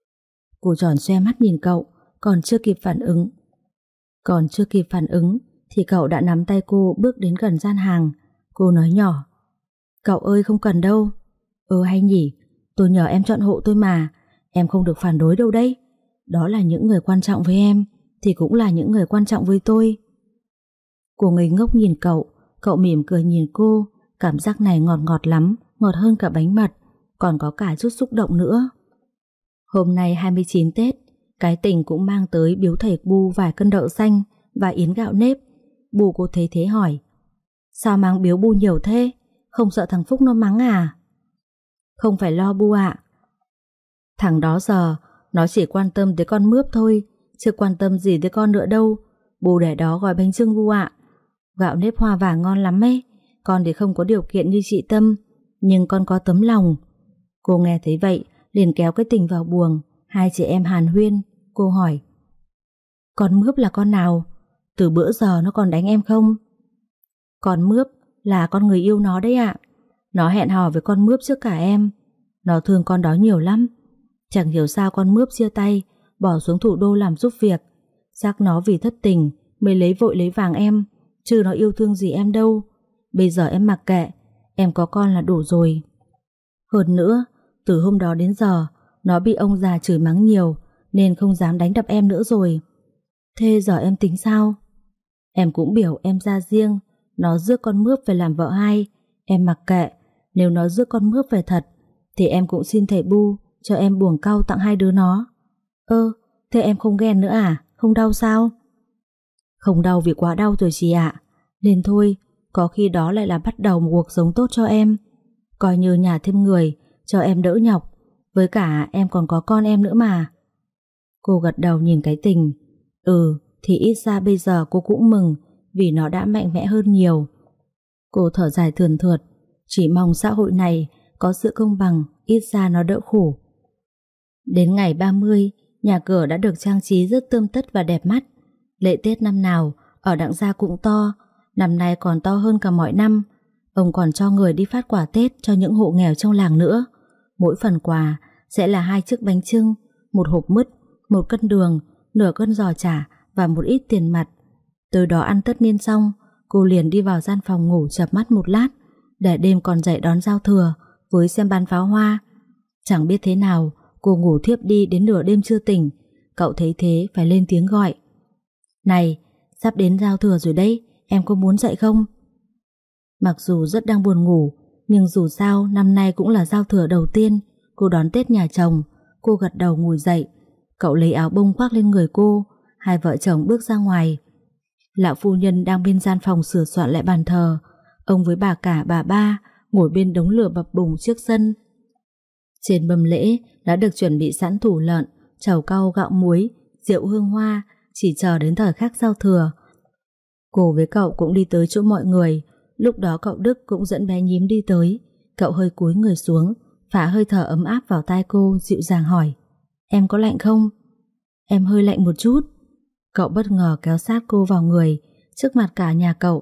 Cô tròn xoe mắt nhìn cậu, còn chưa kịp phản ứng. Còn chưa kịp phản ứng thì cậu đã nắm tay cô bước đến gần gian hàng. Cô nói nhỏ: Cậu ơi không cần đâu. Ừ hay nhỉ, tôi nhờ em chọn hộ tôi mà, em không được phản đối đâu đấy. Đó là những người quan trọng với em thì cũng là những người quan trọng với tôi. Cô ngây ngốc nhìn cậu, cậu mỉm cười nhìn cô. Cảm giác này ngọt ngọt lắm, ngọt hơn cả bánh mật, còn có cả chút xúc động nữa. Hôm nay hai mươi chín Tết, cái Tình cũng mang tới biếu thầy Bu vài cân đậu xanh và yến gạo nếp. Bu cô thấy thế hỏi: Sao mang biếu Bu nhiều thế? Không sợ thằng Phúc nó mắng à? Không phải lo Bu ạ. Thằng đó giờ nó chỉ quan tâm tới con mướp thôi, chứ quan tâm gì tới con nữa đâu. Bu để đó gói bánh chưng Bu ạ. Gạo nếp hoa vàng ngon lắm ấy. Con thì không có điều kiện như chị Tâm, nhưng con có tấm lòng. Cô nghe thấy vậy liền kéo cái Tình vào buồng. Hai chị em hàn huyên. Cô hỏi: Con mướp là con nào? Từ bữa giờ nó còn đánh em không? Con mướp là con người yêu nó đấy ạ. Nó hẹn hò với con mướp trước cả em. Nó thương con đó nhiều lắm. Chẳng hiểu sao con mướp chia tay, bỏ xuống thủ đô làm giúp việc. Chắc nó vì thất tình mới lấy vội lấy vàng em, chứ nó yêu thương gì em đâu. Bây giờ em mặc kệ, em có con là đủ rồi. Hơn nữa, từ hôm đó đến giờ Nó bị ông già chửi mắng nhiều nên không dám đánh đập em nữa rồi. Thế giờ em tính sao? Em cũng biểu em ra riêng. Nó rước con mướp về làm vợ hai, em mặc kệ. Nếu nó rước con mướp về thật thì em cũng xin thầy Bu cho em buồng cau tặng hai đứa nó. Ơ, thế em không ghen nữa à? Không đau sao? Không đau vì quá đau rồi chị ạ. Nên thôi, có khi đó lại là bắt đầu một cuộc sống tốt cho em. Coi như nhà thêm người, cho em đỡ nhọc. Với cả em còn có con em nữa mà. Cô gật đầu nhìn cái Tình. Ừ, thì ít ra bây giờ cô cũng mừng vì nó đã mạnh mẽ hơn nhiều. Cô thở dài thườn thượt. Chỉ mong xã hội này có sự công bằng, ít ra nó đỡ khổ. Đến ngày ba mươi, nhà cửa đã được trang trí rất tươm tất và đẹp mắt. Lễ Tết năm nào ở Đặng Gia cũng to, năm nay còn to hơn cả mọi năm. Ông còn cho người đi phát quà Tết cho những hộ nghèo trong làng nữa. Mỗi phần quà sẽ là hai chiếc bánh chưng, một hộp mứt, một cân đường, nửa cân giò chả và một ít tiền mặt. Từ đó ăn tất niên xong, cô liền đi vào gian phòng ngủ chợp mắt một lát, để đêm còn dậy đón giao thừa với xem bắn pháo hoa. Chẳng biết thế nào, cô ngủ thiếp đi đến nửa đêm chưa tỉnh. Cậu thấy thế phải lên tiếng gọi. Này, sắp đến giao thừa rồi đấy, em có muốn dậy không? Mặc dù rất đang buồn ngủ, nhưng dù sao năm nay cũng là giao thừa đầu tiên cô đón Tết nhà chồng. Cô gật đầu ngồi dậy. Cậu lấy áo bông khoác lên người cô. Hai vợ chồng bước ra ngoài. Lão phu nhân đang bên gian phòng sửa soạn lại bàn thờ. Ông với bà cả bà ba ngồi bên đống lửa bập bùng trước sân. Trên mâm lễ đã được chuẩn bị sẵn thủ lợn, trầu cau gạo muối, rượu hương hoa, chỉ chờ đến thời khắc giao thừa. Cô với cậu cũng đi tới chỗ mọi người. Lúc đó cậu Đức cũng dẫn bé Nhím đi tới. Cậu hơi cúi người xuống, phả hơi thở ấm áp vào tai cô, dịu dàng hỏi: Em có lạnh không? Em hơi lạnh một chút. Cậu bất ngờ kéo sát cô vào người, trước mặt cả nhà cậu.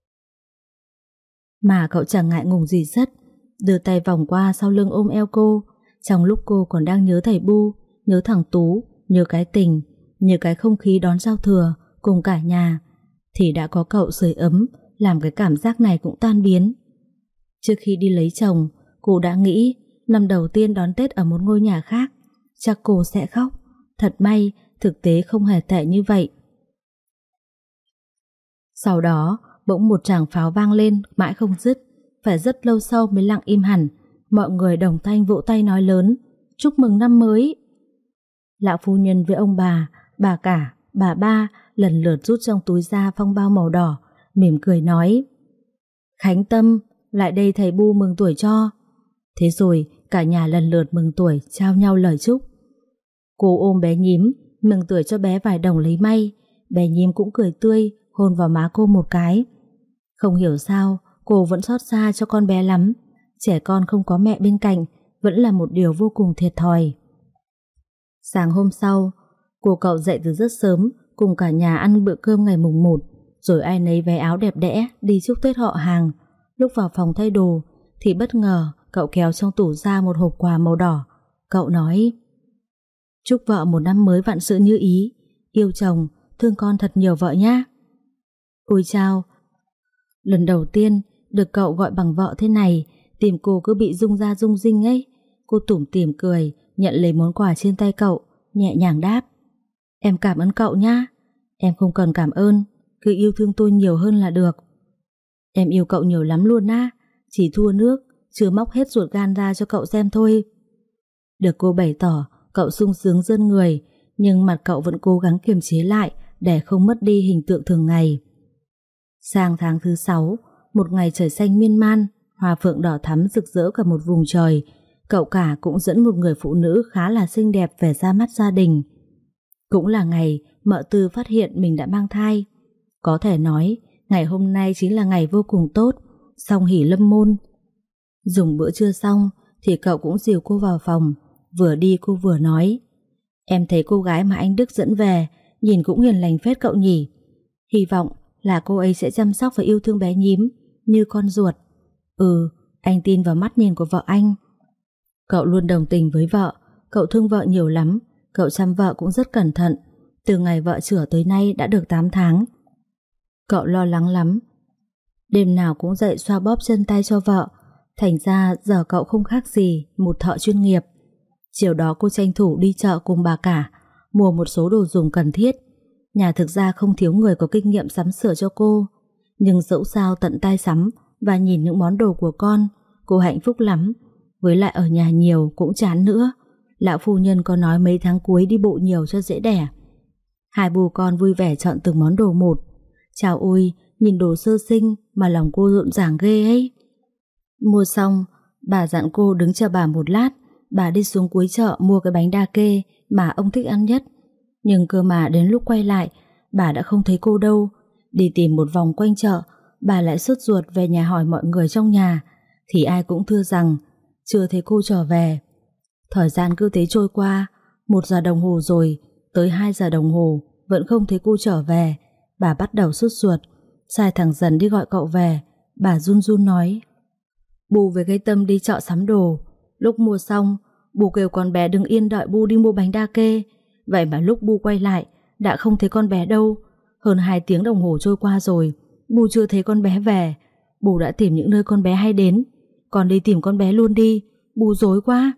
Mà cậu chẳng ngại ngùng gì rất, đưa tay vòng qua sau lưng ôm eo cô. Trong lúc cô còn đang nhớ thầy Bu, nhớ thằng Tú, nhớ cái Tình, nhớ cái không khí đón giao thừa cùng cả nhà, thì đã có cậu sưởi ấm, làm cái cảm giác này cũng tan biến. Trước khi đi lấy chồng, cô đã nghĩ năm đầu tiên đón Tết ở một ngôi nhà khác, chắc cô sẽ khóc. Thật may, thực tế không hề tệ như vậy. Sau đó, bỗng một tràng pháo vang lên mãi không dứt, phải rất lâu sau mới lặng im hẳn. Mọi người đồng thanh vỗ tay nói lớn: Chúc mừng năm mới! Lão phu nhân với ông bà, bà cả, bà ba lần lượt rút trong túi ra phong bao màu đỏ, mỉm cười nói: Khánh Tâm, lại đây thầy Bu mừng tuổi cho. Thế rồi cả nhà lần lượt mừng tuổi, trao nhau lời chúc. Cô ôm bé Nhím, mừng tuổi cho bé vài đồng lấy may. Bé Nhím cũng cười tươi, hôn vào má cô một cái. Không hiểu sao, cô vẫn xót xa cho con bé lắm. Trẻ con không có mẹ bên cạnh vẫn là một điều vô cùng thiệt thòi. Sáng hôm sau, cô cậu dậy từ rất sớm, cùng cả nhà ăn bữa cơm ngày mùng một, rồi ai nấy váy áo đẹp đẽ đi chúc Tết họ hàng. Lúc vào phòng thay đồ thì bất ngờ cậu kéo trong tủ ra một hộp quà màu đỏ. Cậu nói: Chúc vợ một năm mới vạn sự như ý, yêu chồng, thương con thật nhiều vợ nhá. Ôi chao, lần đầu tiên được cậu gọi bằng vợ thế này, tìm cô cứ bị rung ra rung rinh ấy. Cô tủm tỉm cười, nhận lấy món quà trên tay cậu, nhẹ nhàng đáp: Em cảm ơn cậu nhá. Em không cần cảm ơn, cứ yêu thương tôi nhiều hơn là được. Em yêu cậu nhiều lắm luôn á, chỉ thua nước, chưa móc hết ruột gan ra cho cậu xem thôi. Được cô bày tỏ, cậu sung sướng rơn người, nhưng mặt cậu vẫn cố gắng kiềm chế lại để không mất đi hình tượng thường ngày. Sang tháng thứ sáu, một ngày trời xanh miên man, hoa phượng đỏ thắm rực rỡ cả một vùng trời, cậu cả cũng dẫn một người phụ nữ khá là xinh đẹp về ra mắt gia đình. Cũng là ngày mợ Tư phát hiện mình đã mang thai. Có thể nói, ngày hôm nay chính là ngày vô cùng tốt, song hỷ lâm môn. Dùng bữa trưa xong thì cậu cũng dìu cô vào phòng. Vừa đi cô vừa nói: Em thấy cô gái mà anh Đức dẫn về nhìn cũng hiền lành phết cậu nhỉ. Hy vọng là cô ấy sẽ chăm sóc và yêu thương bé Nhím như con ruột. Ừ, anh tin vào mắt nhìn của vợ anh. Cậu luôn đồng tình với vợ, cậu thương vợ nhiều lắm, cậu chăm vợ cũng rất cẩn thận. Từ ngày vợ chữa tới nay đã được tám tháng. Cậu lo lắng lắm, đêm nào cũng dậy xoa bóp chân tay cho vợ. Thành ra giờ cậu không khác gì một thợ chuyên nghiệp. Chiều đó cô tranh thủ đi chợ cùng bà cả, mua một số đồ dùng cần thiết. Nhà thực ra không thiếu người có kinh nghiệm sắm sửa cho cô, nhưng dẫu sao tận tay sắm và nhìn những món đồ của con, cô hạnh phúc lắm. Với lại ở nhà nhiều cũng chán nữa. Lão phu nhân có nói mấy tháng cuối đi bộ nhiều cho dễ đẻ. Hai bố con vui vẻ chọn từng món đồ một. Chào ôi, nhìn đồ sơ sinh mà lòng cô rộn ràng ghê ấy. Mua xong, bà dặn cô đứng chờ bà một lát. Bà đi xuống cuối chợ mua cái bánh đa kê mà ông thích ăn nhất. Nhưng cơ mà đến lúc quay lại, bà đã không thấy cô đâu. Đi tìm một vòng quanh chợ, bà lại sốt ruột về nhà hỏi mọi người trong nhà, thì ai cũng thưa rằng chưa thấy cô trở về. Thời gian cứ thế trôi qua, một giờ đồng hồ rồi, tới hai giờ đồng hồ, vẫn không thấy cô trở về. Bà bắt đầu sốt ruột, sai thằng Dần đi gọi cậu về. Bà run run nói: Bu với cái tâm đi chợ sắm đồ. Lúc mua xong, Bu kêu con bé đứng yên đợi Bu đi mua bánh đa kê. Vậy mà lúc Bu quay lại, đã không thấy con bé đâu. Hơn hai tiếng đồng hồ trôi qua rồi, Bu chưa thấy con bé về. Bu đã tìm những nơi con bé hay đến. Con đi tìm con bé luôn đi, Bu rối quá.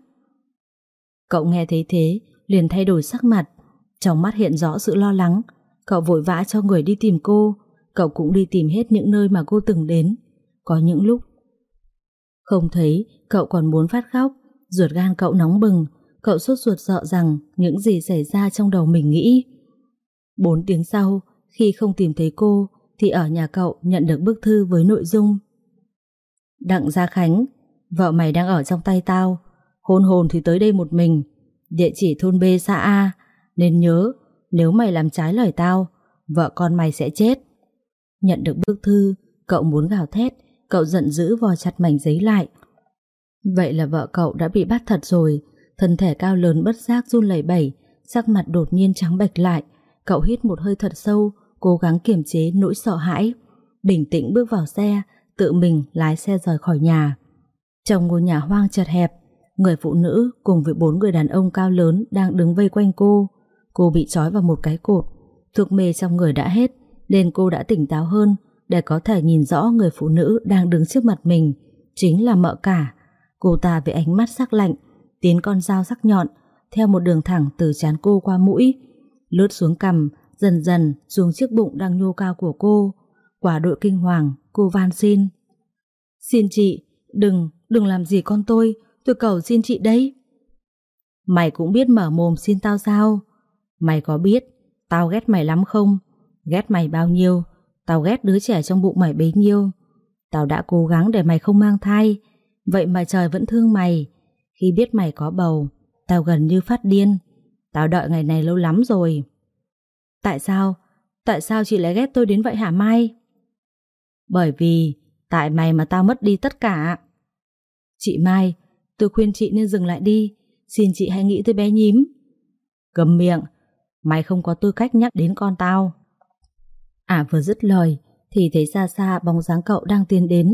Cậu nghe thấy thế, liền thay đổi sắc mặt. Trong mắt hiện rõ sự lo lắng. Cậu vội vã cho người đi tìm cô. Cậu cũng đi tìm hết những nơi mà cô từng đến. Có những lúc không thấy, cậu còn muốn phát khóc. Ruột gan cậu nóng bừng. Cậu sốt ruột sợ rằng những gì xảy ra trong đầu mình nghĩ. Bốn tiếng sau, khi không tìm thấy cô, thì ở nhà cậu nhận được bức thư với nội dung: Đặng Gia Khánh, vợ mày đang ở trong tay tao. Hôn hồn thì tới đây một mình. Địa chỉ thôn B xã A. Nên nhớ, nếu mày làm trái lời tao, vợ con mày sẽ chết. Nhận được bức thư, cậu muốn gào thét. Cậu giận dữ vò chặt mảnh giấy lại. Vậy là vợ cậu đã bị bắt thật rồi. Thân thể cao lớn bất giác run lẩy bẩy, sắc mặt đột nhiên trắng bệch lại. Cậu hít một hơi thật sâu, cố gắng kiềm chế nỗi sợ hãi. Bình tĩnh bước vào xe, tự mình lái xe rời khỏi nhà. Trong ngôi nhà hoang chật hẹp, người phụ nữ cùng với bốn người đàn ông cao lớn đang đứng vây quanh cô. Cô bị trói vào một cái cột. Thuốc mê trong người đã hết, nên cô đã tỉnh táo hơn để có thể nhìn rõ người phụ nữ đang đứng trước mặt mình chính là Mợ Cả. Cô ta với ánh mắt sắc lạnh tiến con dao sắc nhọn theo một đường thẳng từ trán cô qua mũi, lướt xuống cằm, dần dần xuống chiếc bụng đang nhô cao của cô. Quá đội kinh hoàng, cô van xin: Xin chị, đừng, đừng làm gì con tôi, tôi cầu xin chị đấy. Mày cũng biết mở mồm xin tao sao? Mày có biết tao ghét mày lắm không? Ghét mày bao nhiêu? Tao ghét đứa trẻ trong bụng mày bấy nhiêu. Tao đã cố gắng để mày không mang thai, vậy mà trời vẫn thương mày. Khi biết mày có bầu, tao gần như phát điên. Tao đợi ngày này lâu lắm rồi. Tại sao? Tại sao chị lại ghét tôi đến vậy hả Mai? Bởi vì tại mày mà tao mất đi tất cả. Chị Mai, tôi khuyên chị nên dừng lại đi. Xin chị hãy nghĩ tới bé nhím. Cầm miệng, mày không có tư cách nhắc đến con tao. À vừa dứt lời thì thấy xa xa bóng dáng cậu đang tiến đến.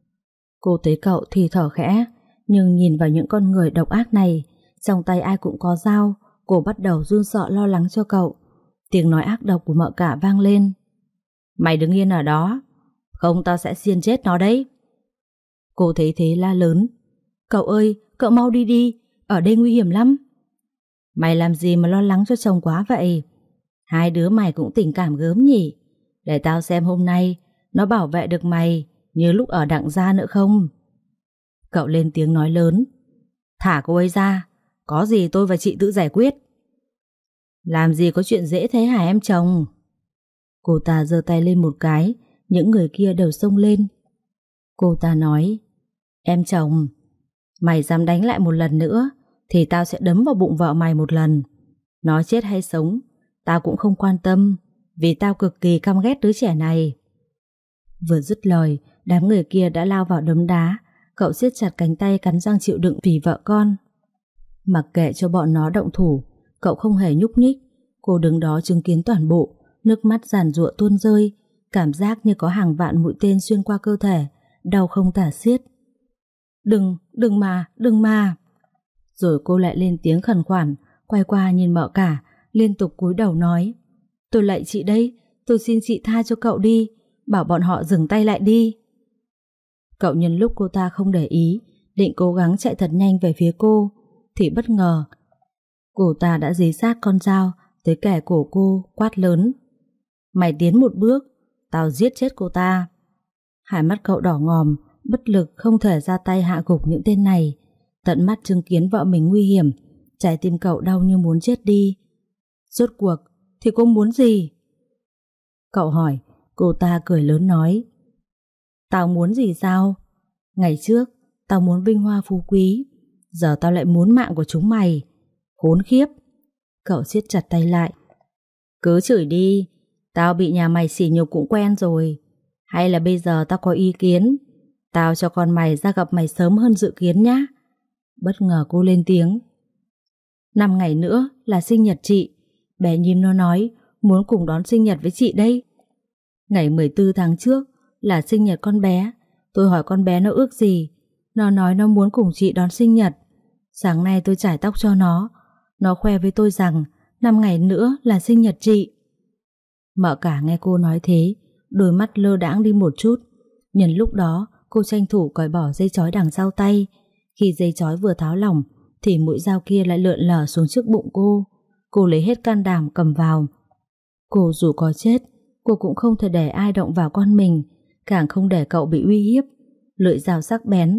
Cô thấy cậu thì thở khẽ, nhưng nhìn vào những con người độc ác này, trong tay ai cũng có dao. Cô bắt đầu run sợ lo lắng cho cậu. Tiếng nói ác độc của Mợ Cả vang lên: Mày đứng yên ở đó, không tao sẽ xiên chết nó đấy. Cô thấy thế la lớn: Cậu ơi, cậu mau đi đi, ở đây nguy hiểm lắm. Mày làm gì mà lo lắng cho chồng quá vậy? Hai đứa mày cũng tình cảm gớm nhỉ. Để tao xem hôm nay nó bảo vệ được mày như lúc ở Đặng gia nữa không. Cậu lên tiếng nói lớn: Thả cô ấy ra, có gì tôi và chị tự giải quyết. Làm gì có chuyện dễ thế hả em chồng? Cô ta giơ tay lên một cái, những người kia đều xông lên. Cô ta nói: Em chồng, mày dám đánh lại một lần nữa thì tao sẽ đấm vào bụng vợ mày một lần. Nó chết hay sống tao cũng không quan tâm, vì tao cực kỳ căm ghét đứa trẻ này. Vừa dứt lời, đám người kia đã lao vào đấm đá. Cậu siết chặt cánh tay cắn răng chịu đựng vì vợ con. Mặc kệ cho bọn nó động thủ, cậu không hề nhúc nhích. Cô đứng đó chứng kiến toàn bộ, nước mắt giàn giụa tuôn rơi, cảm giác như có hàng vạn mũi tên xuyên qua cơ thể, đau không tả xiết. Đừng, đừng mà, đừng mà. Rồi cô lại lên tiếng khẩn khoản, quay qua nhìn Mợ Cả, liên tục cúi đầu nói: Tôi lạy chị đây, tôi xin chị tha cho cậu đi, bảo bọn họ dừng tay lại đi. Cậu nhân lúc cô ta không để ý, định cố gắng chạy thật nhanh về phía cô, thì bất ngờ cô ta đã dí sát con dao tới kẻ cổ cô, quát lớn: "Mày tiến một bước, tao giết chết cô ta." Hai mắt cậu đỏ ngòm, bất lực không thể ra tay hạ gục những tên này. Tận mắt chứng kiến vợ mình nguy hiểm, trái tim cậu đau như muốn chết đi. "Rốt cuộc thì cô muốn gì?" Cậu hỏi. Cô ta cười lớn nói: "Tao muốn gì sao? Ngày trước tao muốn vinh hoa phú quý, giờ tao lại muốn mạng của chúng mày. Khốn khiếp." Cậu siết chặt tay lại. "Cứ chửi đi, tao bị nhà mày sỉ nhục cũng quen rồi. Hay là bây giờ tao có ý kiến, tao cho con mày ra gặp mày sớm hơn dự kiến nhá." Bất ngờ cô lên tiếng. "Năm ngày nữa là sinh nhật chị, bé nhím nó nói muốn cùng đón sinh nhật với chị đây. Ngày mười bốn tháng trước là sinh nhật con bé. Tôi hỏi con bé nó ước gì, nó nói nó muốn cùng chị đón sinh nhật. Sáng nay tôi chải tóc cho nó, nó khoe với tôi rằng năm ngày nữa là sinh nhật chị." Mợ cả nghe cô nói thế, đôi mắt lơ đãng đi một chút. Nhân lúc đó cô tranh thủ cởi bỏ dây chói đằng sau tay. Khi dây chói vừa tháo lỏng thì mũi dao kia lại lượn lờ xuống trước bụng cô. Cô lấy hết can đảm cầm vào. Cô dù có chết, cô cũng không thể để ai động vào con mình, càng không để cậu bị uy hiếp. Lưỡi dao sắc bén,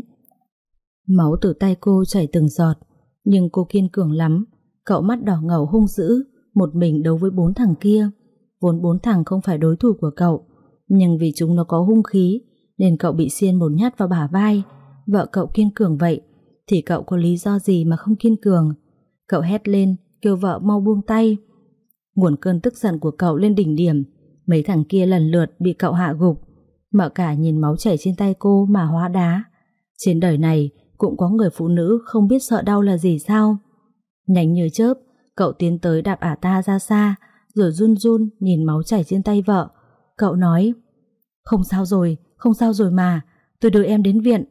máu từ tay cô chảy từng giọt, nhưng cô kiên cường lắm. Cậu mắt đỏ ngầu hung dữ, một mình đấu với bốn thằng kia. Vốn bốn thằng không phải đối thủ của cậu, nhưng vì chúng nó có hung khí nên cậu bị xiên một nhát vào bả vai. Vợ cậu kiên cường vậy thì cậu có lý do gì mà không kiên cường? Cậu hét lên kêu vợ mau buông tay. Nguồn cơn tức giận của cậu lên đỉnh điểm. Mấy thằng kia lần lượt bị cậu hạ gục. Mợ cả nhìn máu chảy trên tay cô mà hóa đá. Trên đời này cũng có người phụ nữ không biết sợ đau là gì sao? Nhanh như chớp, cậu tiến tới đạp ả ta ra xa, rồi run run nhìn máu chảy trên tay vợ. Cậu nói: "Không sao rồi, không sao rồi mà, tôi đưa em đến viện."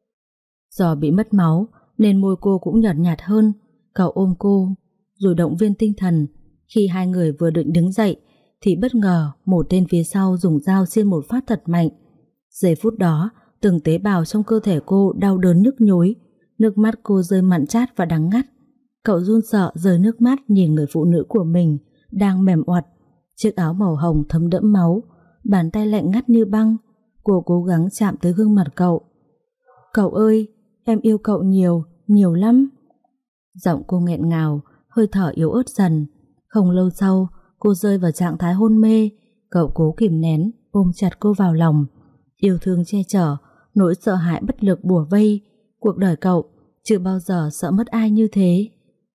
Do bị mất máu nên môi cô cũng nhợt nhạt hơn. Cậu ôm cô rồi động viên tinh thần. Khi hai người vừa định đứng dậy thì bất ngờ một tên phía sau dùng dao xiên một phát thật mạnh. Giây phút đó từng tế bào trong cơ thể cô đau đớn nhức nhối. Nước mắt cô rơi mặn chát và đắng ngắt. Cậu run sợ rơi nước mắt nhìn người phụ nữ của mình đang mềm oặt, chiếc áo màu hồng thấm đẫm máu, bàn tay lạnh ngắt như băng. Cô cố gắng chạm tới gương mặt cậu. "Cậu ơi, em yêu cậu nhiều, nhiều lắm." Giọng cô nghẹn ngào, hơi thở yếu ớt dần. Không lâu sau, cô rơi vào trạng thái hôn mê. Cậu cố kìm nén, ôm chặt cô vào lòng. Yêu thương che chở, nỗi sợ hãi bất lực bủa vây. Cuộc đời cậu chưa bao giờ sợ mất ai như thế.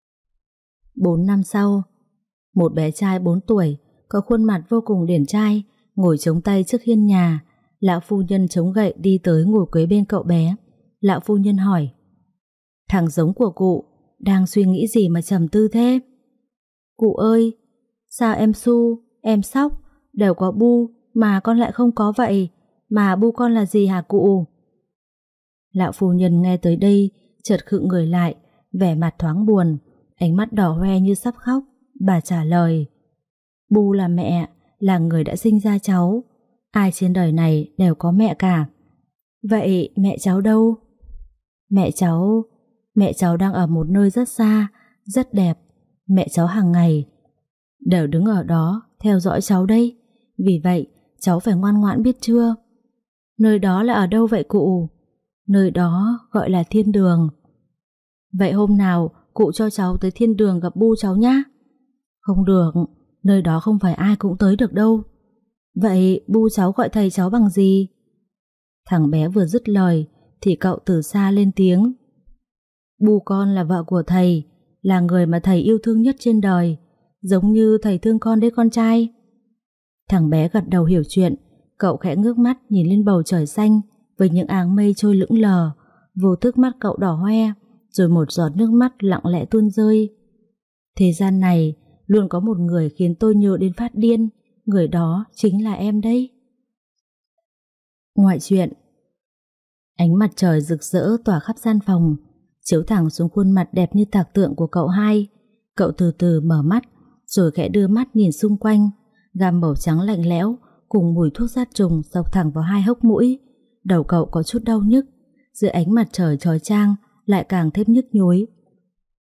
Bốn năm sau, một bé trai bốn tuổi, có khuôn mặt vô cùng điển trai, ngồi chống tay trước hiên nhà. Lão phu nhân chống gậy đi tới ngồi kế bên cậu bé. Lão phu nhân hỏi: "Thằng giống của cụ đang suy nghĩ gì mà trầm tư thế?" "Cụ ơi, sao em Su, em Sóc đều có bu mà con lại không có vậy? Mà bu con là gì hả cụ?" Lão phu nhân nghe tới đây chợt khựng người lại, vẻ mặt thoáng buồn, ánh mắt đỏ hoe như sắp khóc. Bà trả lời: "Bu là mẹ, là người đã sinh ra cháu. Ai trên đời này đều có mẹ cả." "Vậy mẹ cháu đâu?" Mẹ cháu, mẹ cháu đang ở một nơi rất xa, rất đẹp. Mẹ cháu hàng ngày đều đứng ở đó theo dõi cháu đây. Vì vậy cháu phải ngoan ngoãn biết chưa?" "Nơi đó là ở đâu vậy cụ?" "Nơi đó gọi là thiên đường." "Vậy hôm nào cụ cho cháu tới thiên đường gặp bu cháu nhá." "Không được, nơi đó không phải ai cũng tới được đâu." "Vậy bu cháu gọi thầy cháu bằng gì?" Thằng bé vừa dứt lời thì cậu từ xa lên tiếng: "Bu con là vợ của thầy, là người mà thầy yêu thương nhất trên đời, giống như thầy thương con đấy con trai." Thằng bé gật đầu hiểu chuyện. Cậu khẽ ngước mắt nhìn lên bầu trời xanh với những áng mây trôi lững lờ. Vô thức mắt cậu đỏ hoe, rồi một giọt nước mắt lặng lẽ tuôn rơi. Thế gian này luôn có một người khiến tôi nhớ đến phát điên. Người đó chính là em đấy. Ngoại truyện. Ánh mặt trời rực rỡ tỏa khắp gian phòng, chiếu thẳng xuống khuôn mặt đẹp như tạc tượng của cậu hai. Cậu từ từ mở mắt, rồi khẽ đưa mắt nhìn xung quanh. Gam màu trắng lạnh lẽo cùng mùi thuốc sát trùng dọc thẳng vào hai hốc mũi. Đầu cậu có chút đau nhức, dưới ánh mặt trời chói chang lại càng thêm nhức nhối.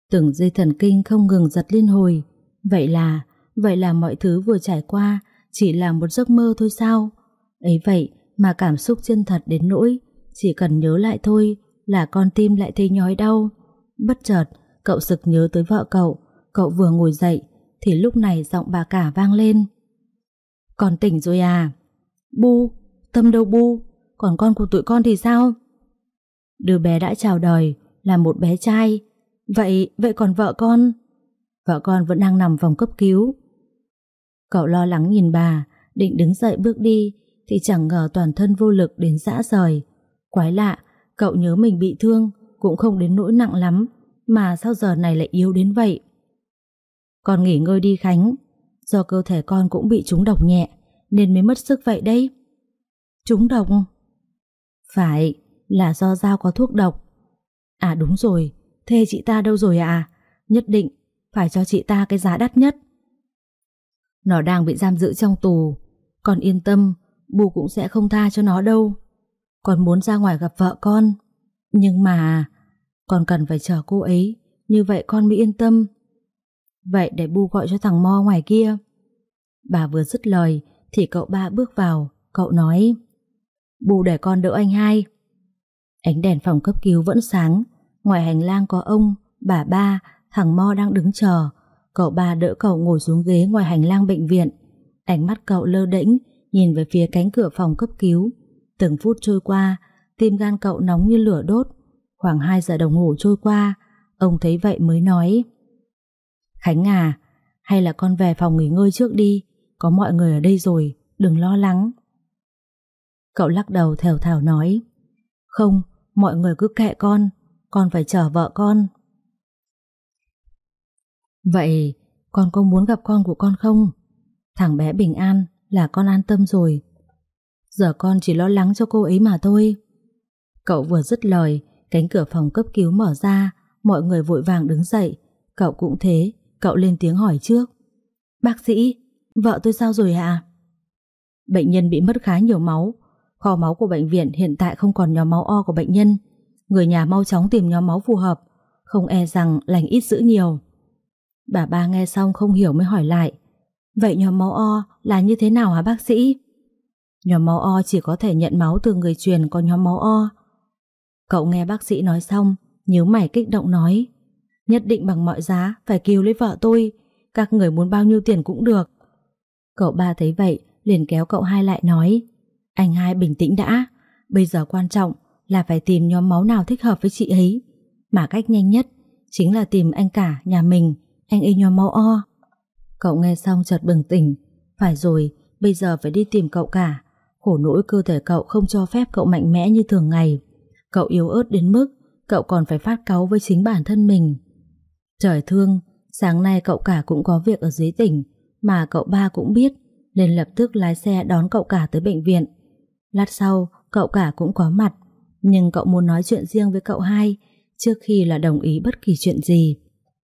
Từng dây thần kinh không ngừng giật liên hồi. Vậy là, vậy là mọi thứ vừa trải qua chỉ là một giấc mơ thôi sao? Ấy vậy mà cảm xúc chân thật đến nỗi chỉ cần nhớ lại thôi là con tim lại thấy nhói đau. Bất chợt, cậu sực nhớ tới vợ cậu. Cậu vừa ngồi dậy thì lúc này giọng bà cả vang lên. Con tỉnh rồi à? Bu, Tâm đâu Bu? Còn con của tụi con thì sao? Đứa bé đã chào đời là một bé trai. Vậy, vậy còn vợ con? Vợ con vẫn đang nằm phòng cấp cứu. Cậu lo lắng nhìn bà, định đứng dậy bước đi thì chẳng ngờ toàn thân vô lực đến rã rời. Quái lạ, cậu nhớ mình bị thương cũng không đến nỗi nặng lắm, mà sao giờ này lại yếu đến vậy? Con nghỉ ngơi đi Khánh, do cơ thể con cũng bị trúng độc nhẹ nên mới mất sức vậy đấy. Trúng độc? Phải, là do dao có thuốc độc. À đúng rồi, thế chị ta đâu rồi à? Nhất định phải cho chị ta cái giá đắt nhất. Nó đang bị giam giữ trong tù. Con yên tâm, Bu cũng sẽ không tha cho nó đâu. Con muốn ra ngoài gặp vợ con, nhưng mà con cần phải chờ cô ấy, như vậy con mới yên tâm. Vậy để Bu gọi cho thằng Mo ngoài kia. Bà vừa dứt lời thì cậu ba bước vào. Cậu nói: Bu để con đỡ anh hai. Ánh đèn phòng cấp cứu vẫn sáng. Ngoài hành lang có ông, bà ba, thằng Mo đang đứng chờ. Cậu ba đỡ cậu ngồi xuống ghế ngoài hành lang bệnh viện. Ánh mắt cậu lơ đễnh nhìn về phía cánh cửa phòng cấp cứu. Từng phút trôi qua, tim gan cậu nóng như lửa đốt. Khoảng hai giờ đồng hồ trôi qua, ông thấy vậy mới nói: Khánh à, hay là con về phòng nghỉ ngơi trước đi, có mọi người ở đây rồi, đừng lo lắng. Cậu lắc đầu thều thào nói: Không, mọi người cứ kệ con, con phải chờ vợ con. Vậy con có muốn gặp con của con không? Thằng bé bình an là con an tâm rồi. Giờ con chỉ lo lắng cho cô ấy mà thôi. Cậu vừa dứt lời, cánh cửa phòng cấp cứu mở ra, mọi người vội vàng đứng dậy. Cậu cũng thế, cậu lên tiếng hỏi trước: Bác sĩ, vợ tôi sao rồi ạ? Bệnh nhân bị mất khá nhiều máu. Kho máu của bệnh viện hiện tại không còn nhóm máu O của bệnh nhân. Người nhà mau chóng tìm nhóm máu phù hợp, không e rằng lành ít dữ nhiều. Bà ba nghe xong không hiểu mới hỏi lại: Vậy nhóm máu O là như thế nào hả bác sĩ? Nhóm máu O chỉ có thể nhận máu từ người truyền có nhóm máu O. Cậu nghe bác sĩ nói xong, nhíu mày kích động nói: Nhất định bằng mọi giá phải cứu lấy vợ tôi. Các người muốn bao nhiêu tiền cũng được. Cậu ba thấy vậy liền kéo cậu hai lại nói: Anh hai bình tĩnh đã. Bây giờ quan trọng là phải tìm nhóm máu nào thích hợp với chị ấy. Mà cách nhanh nhất chính là tìm anh cả nhà mình. Anh ấy nhóm máu O. Cậu nghe xong chợt bừng tỉnh. Phải rồi, bây giờ phải đi tìm cậu cả. Khổ nỗi cơ thể cậu không cho phép cậu mạnh mẽ như thường ngày. Cậu yếu ớt đến mức cậu còn phải phát cáu với chính bản thân mình. Trời thương, sáng nay cậu cả cũng có việc ở dưới tỉnh, mà cậu ba cũng biết, nên lập tức lái xe đón cậu cả tới bệnh viện. Lát sau cậu cả cũng có mặt, nhưng cậu muốn nói chuyện riêng với cậu hai trước khi là đồng ý bất kỳ chuyện gì.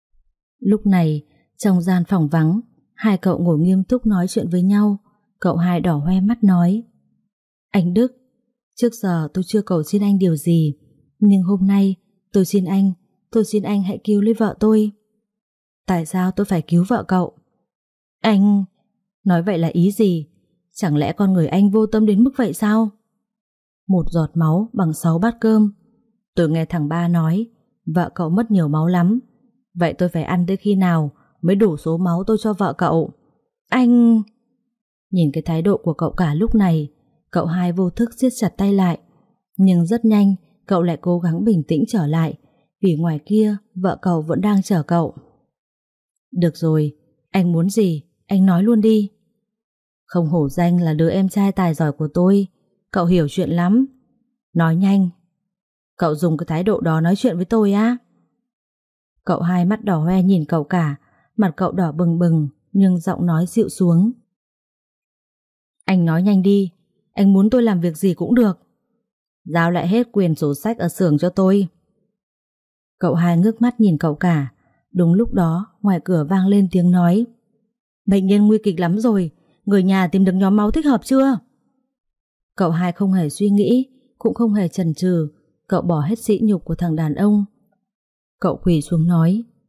Lúc này trong gian phòng vắng, hai cậu ngồi nghiêm túc nói chuyện với nhau. Cậu hai đỏ hoe mắt nói: Anh Đức, trước giờ tôi chưa cầu xin anh điều gì, nhưng hôm nay tôi xin anh, tôi xin anh hãy cứu lấy vợ tôi. Tại sao tôi phải cứu vợ cậu? Anh... Nói vậy là ý gì? Chẳng lẽ con người anh vô tâm đến mức vậy sao? Một giọt máu bằng sáu bát cơm. Tôi nghe thằng ba nói vợ cậu mất nhiều máu lắm. Vậy tôi phải ăn tới khi nào mới đủ số máu tôi cho vợ cậu? Anh... Nhìn cái thái độ của cậu cả lúc này, cậu hai vô thức siết chặt tay lại. Nhưng rất nhanh cậu lại cố gắng bình tĩnh trở lại, vì ngoài kia vợ cậu vẫn đang chờ cậu. Được rồi, anh muốn gì anh nói luôn đi. Không hổ danh là đứa em trai tài giỏi của tôi, cậu hiểu chuyện lắm. Nói nhanh. Cậu dùng cái thái độ đó nói chuyện với tôi á? Cậu hai mắt đỏ hoe nhìn cậu cả, mặt cậu đỏ bừng bừng nhưng giọng nói dịu xuống. Anh nói nhanh đi, anh muốn tôi làm việc gì cũng được. Giao lại hết quyền sổ sách ở xưởng cho tôi. Cậu hai ngước mắt nhìn cậu cả. Đúng lúc đó ngoài cửa vang lên tiếng nói: Bệnh nhân nguy kịch lắm rồi, người nhà tìm được nhóm máu thích hợp chưa? Cậu hai không hề suy nghĩ, cũng không hề chần chừ. Cậu bỏ hết sỉ nhục của thằng đàn ông. Cậu quỳ xuống nói: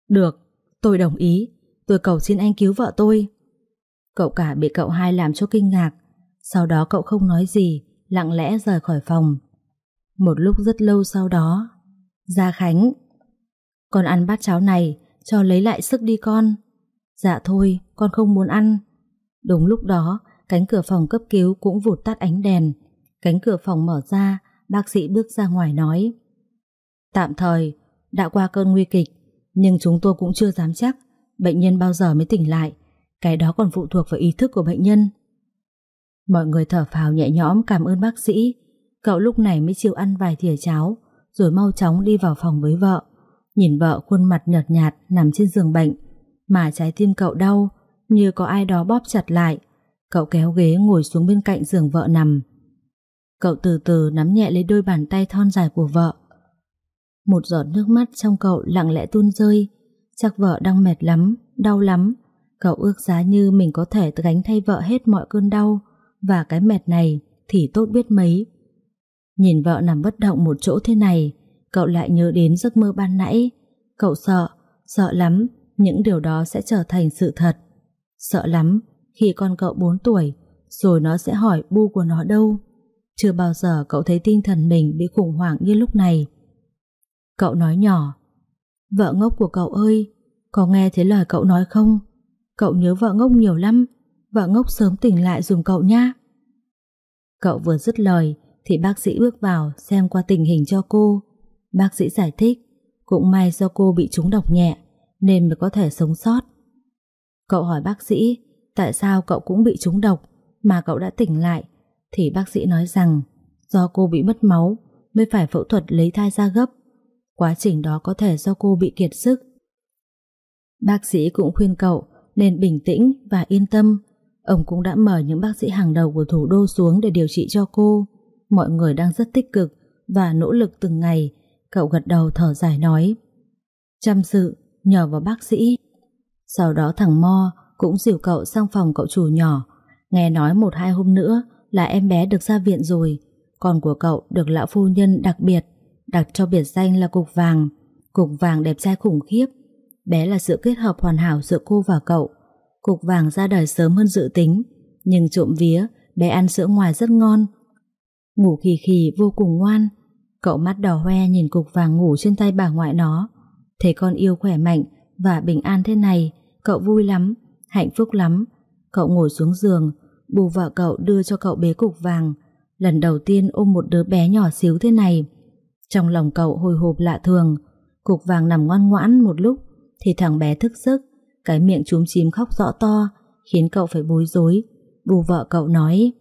Được, tôi đồng ý. Tôi cầu xin anh cứu vợ tôi. Cậu cả bị cậu hai làm cho kinh ngạc. Sau đó cậu không nói gì, lặng lẽ rời khỏi phòng. Một lúc rất lâu sau đó, Gia Khánh, con ăn bát cháo này cho lấy lại sức đi con. Dạ thôi, con không muốn ăn. Đúng lúc đó, cánh cửa phòng cấp cứu cũng vụt tắt ánh đèn. Cánh cửa phòng mở ra, bác sĩ bước ra ngoài nói: Tạm thời, đã qua cơn nguy kịch, nhưng chúng tôi cũng chưa dám chắc bệnh nhân bao giờ mới tỉnh lại. Cái đó còn phụ thuộc vào ý thức của bệnh nhân. Mọi người thở phào nhẹ nhõm cảm ơn bác sĩ. Cậu lúc này mới chịu ăn vài thìa cháo, rồi mau chóng đi vào phòng với vợ. Nhìn vợ khuôn mặt nhợt nhạt nằm trên giường bệnh, mà trái tim cậu đau như có ai đó bóp chặt lại. Cậu kéo ghế ngồi xuống bên cạnh giường vợ nằm. Cậu từ từ nắm nhẹ lấy đôi bàn tay thon dài của vợ. Một giọt nước mắt trong cậu lặng lẽ tuôn rơi. Chắc vợ đang mệt lắm, đau lắm. Cậu ước giá như mình có thể gánh thay vợ hết mọi cơn đau, và cái mệt này thì tốt biết mấy. Nhìn vợ nằm bất động một chỗ thế này, cậu lại nhớ đến giấc mơ ban nãy. Cậu sợ, sợ lắm những điều đó sẽ trở thành sự thật. Sợ lắm khi con cậu bốn tuổi, rồi nó sẽ hỏi bu của nó đâu. Chưa bao giờ cậu thấy tinh thần mình bị khủng hoảng như lúc này. Cậu nói nhỏ: Vợ ngốc của cậu ơi, có nghe thấy lời cậu nói không? Cậu nhớ vợ ngốc nhiều lắm. Vợ ngốc sớm tỉnh lại dùm cậu nha. Cậu vừa dứt lời thì bác sĩ bước vào xem qua tình hình cho cô. Bác sĩ giải thích cũng may do cô bị trúng độc nhẹ nên mới có thể sống sót. Cậu hỏi bác sĩ tại sao cậu cũng bị trúng độc mà cậu đã tỉnh lại, thì bác sĩ nói rằng do cô bị mất máu mới phải phẫu thuật lấy thai ra gấp. Quá trình đó có thể do cô bị kiệt sức. Bác sĩ cũng khuyên cậu nên bình tĩnh và yên tâm. Ông cũng đã mời những bác sĩ hàng đầu của thủ đô xuống để điều trị cho cô. Mọi người đang rất tích cực và nỗ lực từng ngày. Cậu gật đầu thở dài nói: Chăm sự nhờ vào bác sĩ. Sau đó thằng Mo cũng dìu cậu sang phòng cậu chủ nhỏ. Nghe nói một hai hôm nữa là em bé được ra viện rồi. Con của cậu được lão phu nhân đặc biệt đặt cho biệt danh là Cục Vàng. Cục Vàng đẹp trai khủng khiếp. Bé là sự kết hợp hoàn hảo giữa cô và cậu. Cục Vàng ra đời sớm hơn dự tính, nhưng trộm vía bé ăn sữa ngoài rất ngon, ngủ khì khì vô cùng ngoan. Cậu mắt đỏ hoe nhìn Cục Vàng ngủ trên tay bà ngoại nó. Thấy con yêu khỏe mạnh và bình an thế này, cậu vui lắm, hạnh phúc lắm. Cậu ngồi xuống giường, bù vợ cậu đưa cho cậu bế Cục Vàng. Lần đầu tiên ôm một đứa bé nhỏ xíu thế này. Trong lòng cậu hồi hộp lạ thường. Cục Vàng nằm ngoan ngoãn một lúc thì thằng bé thức giấc, cái miệng chúm chím khóc rõ to, khiến cậu phải bối rối. Bù vợ cậu nói: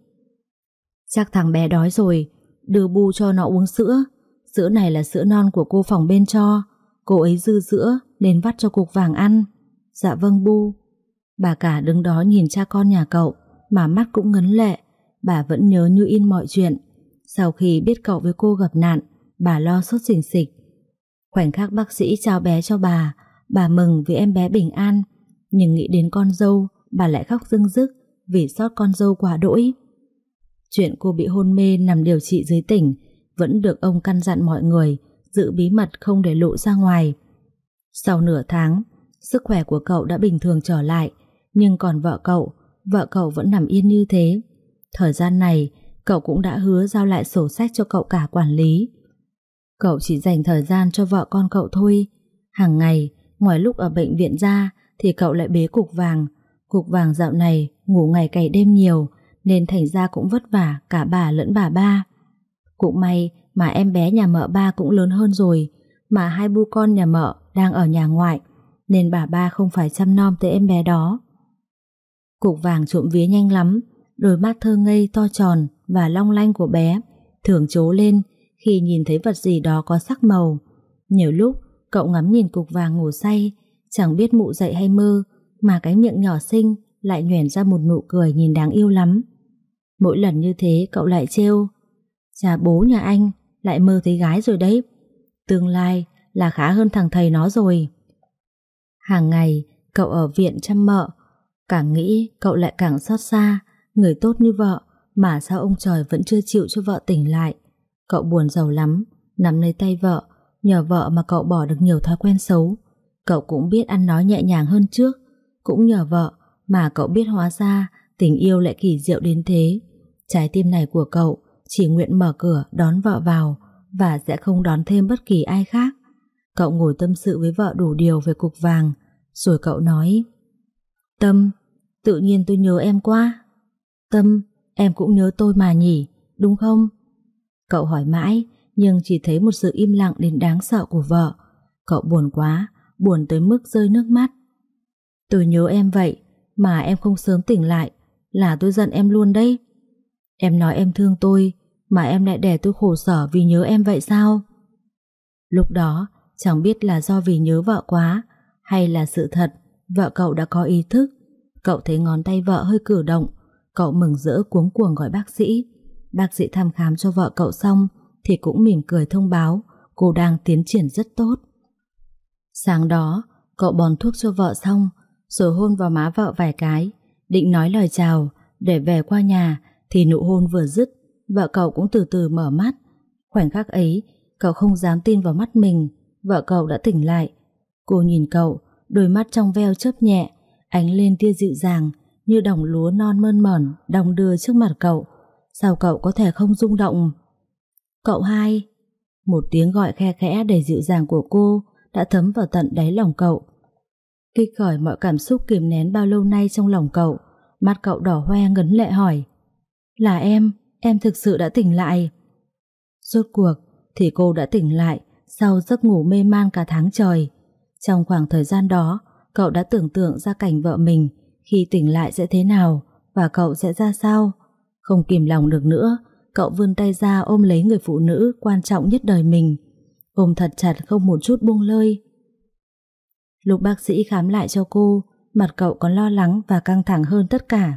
Chắc thằng bé đói rồi, đưa bu cho nó uống sữa. Sữa này là sữa non của cô phòng bên cho. Cô ấy dư sữa nên vắt cho Cục Vàng ăn. Dạ vâng bu. Bà cả đứng đó nhìn cha con nhà cậu mà mắt cũng ngấn lệ. Bà vẫn nhớ như in mọi chuyện. Sau khi biết cậu với cô gặp nạn, bà lo sốt xình xịch. Khoảnh khắc bác sĩ trao bé cho bà, bà mừng vì em bé bình an, nhưng nghĩ đến con dâu, bà lại khóc rưng rức vì xót con dâu quá đỗi. Chuyện cô bị hôn mê nằm điều trị dưới tỉnh vẫn được ông căn dặn mọi người giữ bí mật không để lộ ra ngoài. Sau nửa tháng, sức khỏe của cậu đã bình thường trở lại, nhưng còn vợ cậu, vợ cậu vẫn nằm yên như thế. Thời gian này, cậu cũng đã hứa giao lại sổ sách cho cậu cả quản lý. Cậu chỉ dành thời gian cho vợ con cậu thôi. Hàng ngày, ngoài lúc ở bệnh viện ra thì cậu lại bế Cục Vàng. Cục Vàng dạo này ngủ ngày cày đêm nhiều nên thành ra cũng vất vả cả bà lẫn bà ba. Cũng may mà em bé nhà mợ ba cũng lớn hơn rồi, mà hai bu con nhà mợ đang ở nhà ngoại nên bà ba không phải chăm nom tới em bé đó. Cục Vàng trộm vía nhanh lắm. Đôi mắt thơ ngây to tròn và long lanh của bé thường trố lên khi nhìn thấy vật gì đó có sắc màu. Nhiều lúc cậu ngắm nhìn Cục Vàng ngủ say, chẳng biết mụ dậy hay mơ, mà cái miệng nhỏ xinh lại nhoẻn ra một nụ cười nhìn đáng yêu lắm. Mỗi lần như thế cậu lại trêu: Chà, bố nhà anh lại mơ thấy gái rồi đấy. Tương lai là khá hơn thằng thầy nó rồi. Hàng ngày cậu ở viện chăm mợ, càng nghĩ cậu lại càng xót xa. Người tốt như vợ mà sao ông trời vẫn chưa chịu cho vợ tỉnh lại. Cậu buồn rầu lắm, nắm lấy tay vợ, nhờ vợ mà cậu bỏ được nhiều thói quen xấu. Cậu cũng biết ăn nói nhẹ nhàng hơn trước. Cũng nhờ vợ mà cậu biết hóa ra tình yêu lại kỳ diệu đến thế. Trái tim này của cậu chỉ nguyện mở cửa đón vợ vào và sẽ không đón thêm bất kỳ ai khác. Cậu ngồi tâm sự với vợ đủ điều về cục vàng, rồi cậu nói: Tâm, tự nhiên tôi nhớ em quá. Tâm, em cũng nhớ tôi mà nhỉ, đúng không? Cậu hỏi mãi nhưng chỉ thấy một sự im lặng đến đáng sợ của vợ. Cậu buồn quá, buồn tới mức rơi nước mắt. Tôi nhớ em vậy mà em không sớm tỉnh lại là tôi giận em luôn đấy. Em nói em thương tôi mà em lại để tôi khổ sở vì nhớ em vậy sao? Lúc đó chẳng biết là do vì nhớ vợ quá hay là sự thật vợ cậu đã có ý thức. Cậu thấy ngón tay vợ hơi cử động, cậu mừng rỡ cuống cuồng gọi bác sĩ. Bác sĩ thăm khám cho vợ cậu xong thì cũng mỉm cười thông báo cô đang tiến triển rất tốt. Sáng đó cậu bón thuốc cho vợ xong rồi hôn vào má vợ vài cái, định nói lời chào để về qua nhà thì nụ hôn vừa dứt, vợ cậu cũng từ từ mở mắt. Khoảnh khắc ấy cậu không dám tin vào mắt mình, vợ cậu đã tỉnh lại. Cô nhìn cậu, đôi mắt trong veo chớp nhẹ, ánh lên tia dịu dàng như đồng lúa non mơn mởn đong đưa trước mặt cậu. Sao cậu có thể không rung động? Cậu hai. Một tiếng gọi khe khẽ đầy dịu dàng của cô đã thấm vào tận đáy lòng cậu, kích khởi mọi cảm xúc kìm nén bao lâu nay trong lòng cậu. Mắt cậu đỏ hoe ngấn lệ hỏi: Là em, em thực sự đã tỉnh lại. Rốt cuộc thì cô đã tỉnh lại sau giấc ngủ mê man cả tháng trời. Trong khoảng thời gian đó, cậu đã tưởng tượng ra cảnh vợ mình khi tỉnh lại sẽ thế nào và cậu sẽ ra sao. Không kìm lòng được nữa, cậu vươn tay ra ôm lấy người phụ nữ quan trọng nhất đời mình, ôm thật chặt không một chút buông lơi. Lúc bác sĩ khám lại cho cô, mặt cậu còn lo lắng và căng thẳng hơn tất cả.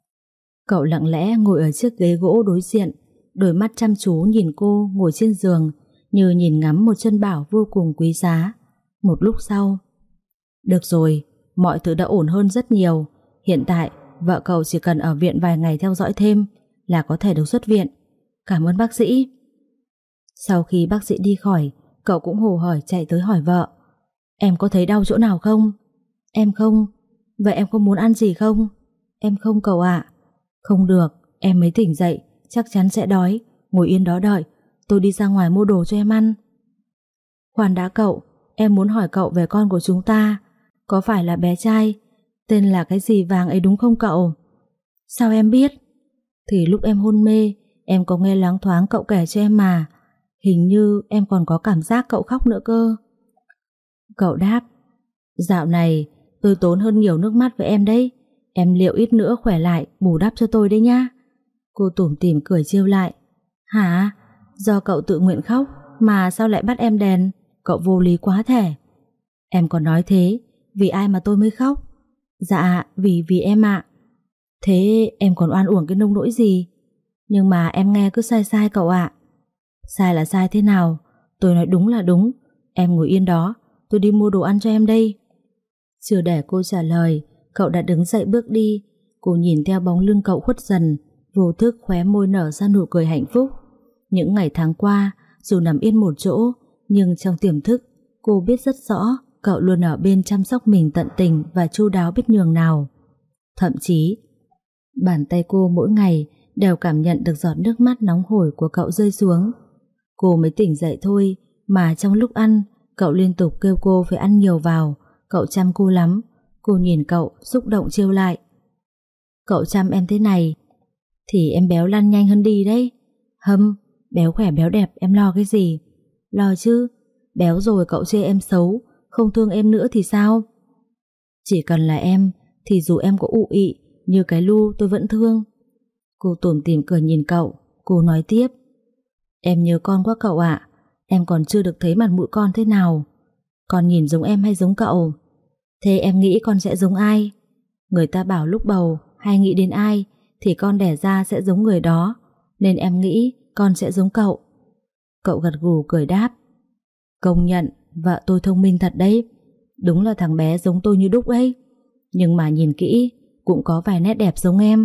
Cậu lặng lẽ ngồi ở chiếc ghế gỗ đối diện, đôi mắt chăm chú nhìn cô ngồi trên giường như nhìn ngắm một chân bảo vô cùng quý giá. Một lúc sau: Được rồi, mọi thứ đã ổn hơn rất nhiều. Hiện tại vợ cậu chỉ cần ở viện vài ngày theo dõi thêm là có thể được xuất viện. Cảm ơn bác sĩ. Sau khi bác sĩ đi khỏi, cậu cũng hồ hởi chạy tới hỏi vợ: Em có thấy đau chỗ nào không? Em không. Vậy em có muốn ăn gì không? Em không cậu ạ. Không được, em mới tỉnh dậy, chắc chắn sẽ đói. Ngồi yên đó đợi, tôi đi ra ngoài mua đồ cho em ăn. Khoan đã cậu, em muốn hỏi cậu về con của chúng ta. Có phải là bé trai tên là cái gì Vàng ấy đúng không cậu? Sao em biết? Thì lúc em hôn mê, em có nghe loáng thoáng cậu kể cho em mà. Hình như em còn có cảm giác cậu khóc nữa cơ. Cậu đáp: Dạo này tôi tốn hơn nhiều nước mắt với em đấy. Em liệu ít nữa khỏe lại bù đắp cho tôi đấy nhá. Cô tủm tỉm cười trêu lại: Hả? Do cậu tự nguyện khóc mà sao lại bắt em đền? Cậu vô lý quá thể. Em còn nói thế, vì ai mà tôi mới khóc? Dạ, vì vì em ạ. Thế em còn oan uổng cái nông nỗi gì? Nhưng mà em nghe cứ sai sai cậu ạ. Sai là sai thế nào? Tôi nói đúng là đúng. Em ngồi yên đó, tôi đi mua đồ ăn cho em đây. Chưa để cô trả lời, cậu đã đứng dậy bước đi. Cô nhìn theo bóng lưng cậu khuất dần, vô thức khóe môi nở ra nụ cười hạnh phúc. Những ngày tháng qua, dù nằm yên một chỗ, nhưng trong tiềm thức cô biết rất rõ cậu luôn ở bên chăm sóc mình tận tình và chu đáo biết nhường nào. Thậm chí bàn tay cô mỗi ngày đều cảm nhận được giọt nước mắt nóng hổi của cậu rơi xuống. Cô mới tỉnh dậy thôi mà trong lúc ăn, cậu liên tục kêu cô phải ăn nhiều vào. Cậu chăm cô lắm. Cô nhìn cậu xúc động trêu lại: Cậu chăm em thế này thì em béo lăn nhanh hơn đi đấy. Hâm, béo khỏe béo đẹp em lo cái gì? Lo chứ. Béo rồi cậu chê em xấu, không thương em nữa thì sao? Chỉ cần là em thì dù em có ụ ị như cái lu tôi vẫn thương. Cô tủm tỉm cười nhìn cậu. Cô nói tiếp: Em nhớ con quá cậu ạ. Em còn chưa được thấy mặt mũi con thế nào. Con nhìn giống em hay giống cậu? Thế em nghĩ con sẽ giống ai? Người ta bảo lúc bầu hay nghĩ đến ai thì con đẻ ra sẽ giống người đó, nên em nghĩ con sẽ giống cậu. Cậu gật gù cười đáp: Công nhận vợ tôi thông minh thật đấy. Đúng là thằng bé giống tôi như đúc ấy. Nhưng mà nhìn kỹ cũng có vài nét đẹp giống em.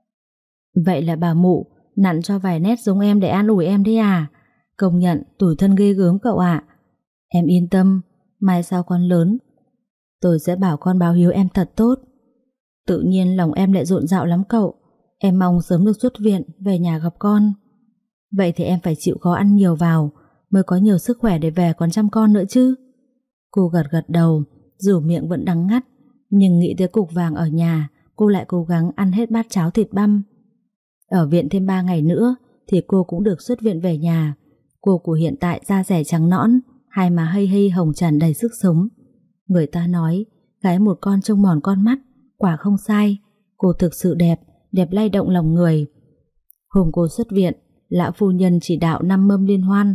Vậy là bà mụ nặn cho vài nét giống em để an ủi em đấy à? Công nhận tủi thân ghê gớm cậu ạ. Em yên tâm, mai sau con lớn Tôi sẽ bảo con báo hiếu em thật tốt. Tự nhiên lòng em lại rộn rạo lắm cậu. Em mong sớm được xuất viện, về nhà gặp con. Vậy thì em phải chịu khó ăn nhiều vào, mới có nhiều sức khỏe để về còn chăm con nữa chứ. Cô gật gật đầu, dù miệng vẫn đắng ngắt, nhưng nghĩ tới cục vàng ở nhà, cô lại cố gắng ăn hết bát cháo thịt băm. Ở viện thêm ba ngày nữa thì cô cũng được xuất viện về nhà. Cô của hiện tại da dẻ trắng nõn, hai má hây hây hồng tràn đầy sức sống. Người ta nói gái một con trông mòn con mắt, quả không sai. Cô thực sự đẹp, đẹp lay động lòng người. Hôm cô xuất viện, lão phu nhân chỉ đạo năm mâm liên hoan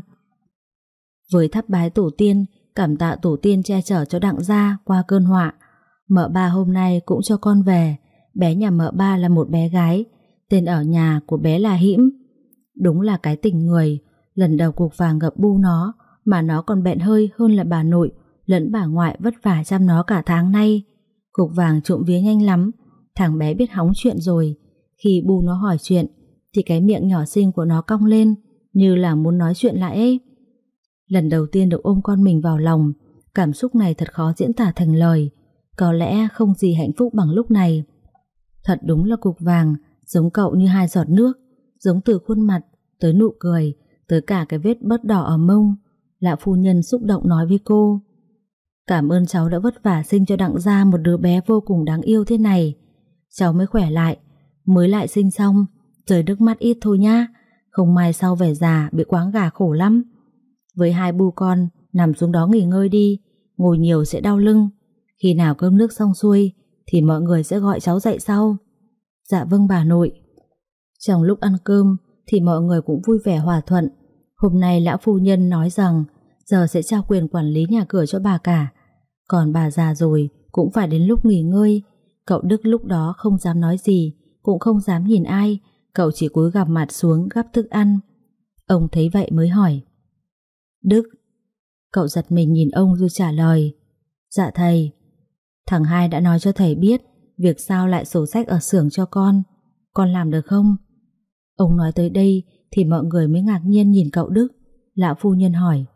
với thắp bái tổ tiên, cảm tạ tổ tiên che chở cho Đặng gia qua cơn họa. Mợ ba hôm nay cũng cho con về. Bé nhà mợ ba là một bé gái, tên ở nhà của bé là Hĩm. Đúng là cái tình người. Lần đầu cục vàng gặp bu nó, mà nó còn bẹn hơi hơn là bà nội lẫn bà ngoại vất vả chăm nó cả tháng nay. Cục vàng trộm vía nhanh lắm. Thằng bé biết hóng chuyện rồi. Khi bu nó hỏi chuyện thì cái miệng nhỏ xinh của nó cong lên, như là muốn nói chuyện lại ấy. Lần đầu tiên được ôm con mình vào lòng, cảm xúc này thật khó diễn tả thành lời. Có lẽ không gì hạnh phúc bằng lúc này. Thật đúng là cục vàng giống cậu như hai giọt nước, giống từ khuôn mặt tới nụ cười, tới cả cái vết bớt đỏ ở mông. Lão phu nhân xúc động nói với cô: cảm ơn cháu đã vất vả sinh cho Đặng gia một đứa bé vô cùng đáng yêu thế này. Cháu mới khỏe lại, mới lại sinh xong, rơi nước mắt ít thôi nhá, không mai sau về già bị quáng gà khổ lắm. Với hai bu con, nằm xuống đó nghỉ ngơi đi, ngồi nhiều sẽ đau lưng. Khi nào cơm nước xong xuôi thì mọi người sẽ gọi cháu dậy sau. Dạ vâng bà nội. Trong lúc ăn cơm thì mọi người cũng vui vẻ hòa thuận. Hôm nay lão phu nhân nói rằng giờ sẽ trao quyền quản lý nhà cửa cho bà cả. Còn bà già rồi cũng phải đến lúc nghỉ ngơi. Cậu Đức lúc đó không dám nói gì, cũng không dám nhìn ai. Cậu chỉ cúi gằm mặt xuống gắp thức ăn. Ông thấy vậy mới hỏi: Đức. Cậu giật mình nhìn ông rồi trả lời: dạ thầy. Thằng hai đã nói cho thầy biết việc sao lại sổ sách ở xưởng cho con. Con làm được không? Ông nói tới đây thì mọi người mới ngạc nhiên nhìn cậu Đức. Lão phu nhân hỏi: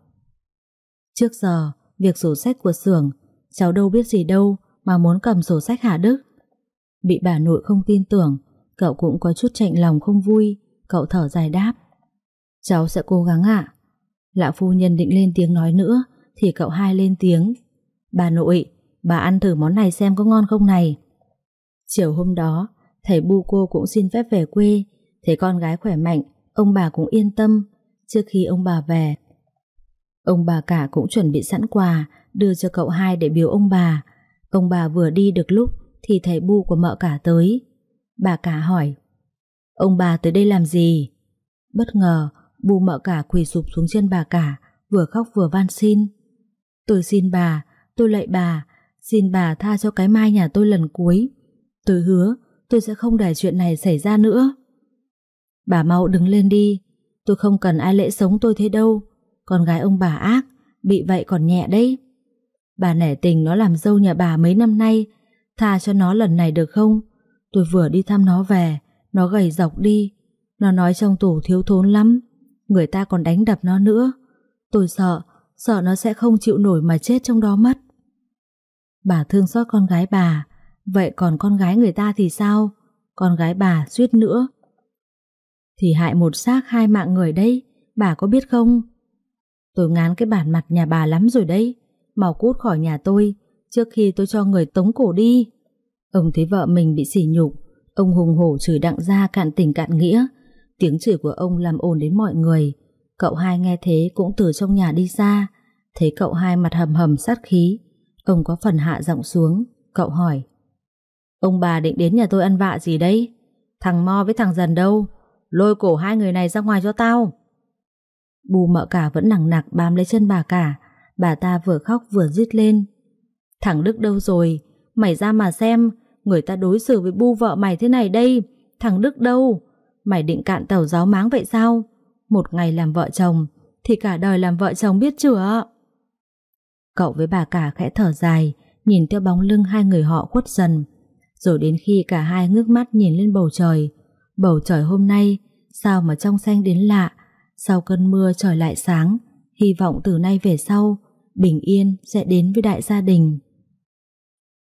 trước giờ việc sổ sách của xưởng cháu đâu biết gì đâu mà muốn cầm sổ sách hả Đức? Bị bà nội không tin tưởng, cậu cũng có chút chạnh lòng không vui. Cậu thở dài đáp: cháu sẽ cố gắng ạ. Lão phu nhân định lên tiếng nói nữa thì cậu hai lên tiếng: bà nội, bà ăn thử món này xem có ngon không này. Chiều hôm đó thầy bu cô cũng xin phép về quê. Thấy con gái khỏe mạnh, ông bà cũng yên tâm. Trước khi ông bà về, ông bà cả cũng chuẩn bị sẵn quà đưa cho cậu hai để biếu ông bà. Ông bà vừa đi được lúc thì thầy bu của mợ cả tới. Bà cả hỏi: ông bà tới đây làm gì? Bất ngờ bu mợ cả quỳ sụp xuống chân bà cả, vừa khóc vừa van xin: tôi xin bà, tôi lạy bà, xin bà tha cho cái Mai nhà tôi lần cuối. Tôi hứa tôi sẽ không để chuyện này xảy ra nữa. Bà mau đứng lên đi, tôi không cần ai lễ sống tôi thế đâu. Con gái ông bà ác, bị vậy còn nhẹ đấy. Bà nể tình nó làm dâu nhà bà mấy năm nay, tha cho nó lần này được không? Tôi vừa đi thăm nó về, nó gầy dọc đi. Nó nói trong tủ thiếu thốn lắm, người ta còn đánh đập nó nữa. Tôi sợ, sợ nó sẽ không chịu nổi mà chết trong đó mất. Bà thương xót con gái bà, vậy còn con gái người ta thì sao? Con gái bà suýt nữa thì hại một xác hai mạng người đấy, bà có biết không? Tôi ngán cái bản mặt nhà bà lắm rồi đấy. Mau cút khỏi nhà tôi trước khi tôi cho người tống cổ đi. Ông thấy vợ mình bị sỉ nhục, ông hùng hổ chửi Đặng gia cạn tình cạn nghĩa. Tiếng chửi của ông làm ồn đến mọi người. Cậu hai nghe thế cũng từ trong nhà đi ra. Thấy cậu hai mặt hầm hầm sát khí, ông có phần hạ giọng xuống. Cậu hỏi: ông bà định đến nhà tôi ăn vạ gì đấy? Thằng Mo với thằng Dần đâu? Lôi cổ hai người này ra ngoài cho tao. Bu mợ cả vẫn nằng nặc bám lấy chân bà cả. Bà ta vừa khóc vừa rít lên: thằng Đức đâu rồi? Mày ra mà xem, người ta đối xử với bu vợ mày thế này đây. Thằng Đức đâu? Mày định cạn tàu giáo máng vậy sao? Một ngày làm vợ chồng thì cả đời làm vợ chồng biết chưa? Cậu với bà cả khẽ thở dài, nhìn theo bóng lưng hai người họ khuất dần. Rồi đến khi cả hai ngước mắt nhìn lên bầu trời. Bầu trời hôm nay sao mà trong xanh đến lạ. Sau cơn mưa trời lại sáng. Hy vọng từ nay về sau bình yên sẽ đến với đại gia đình.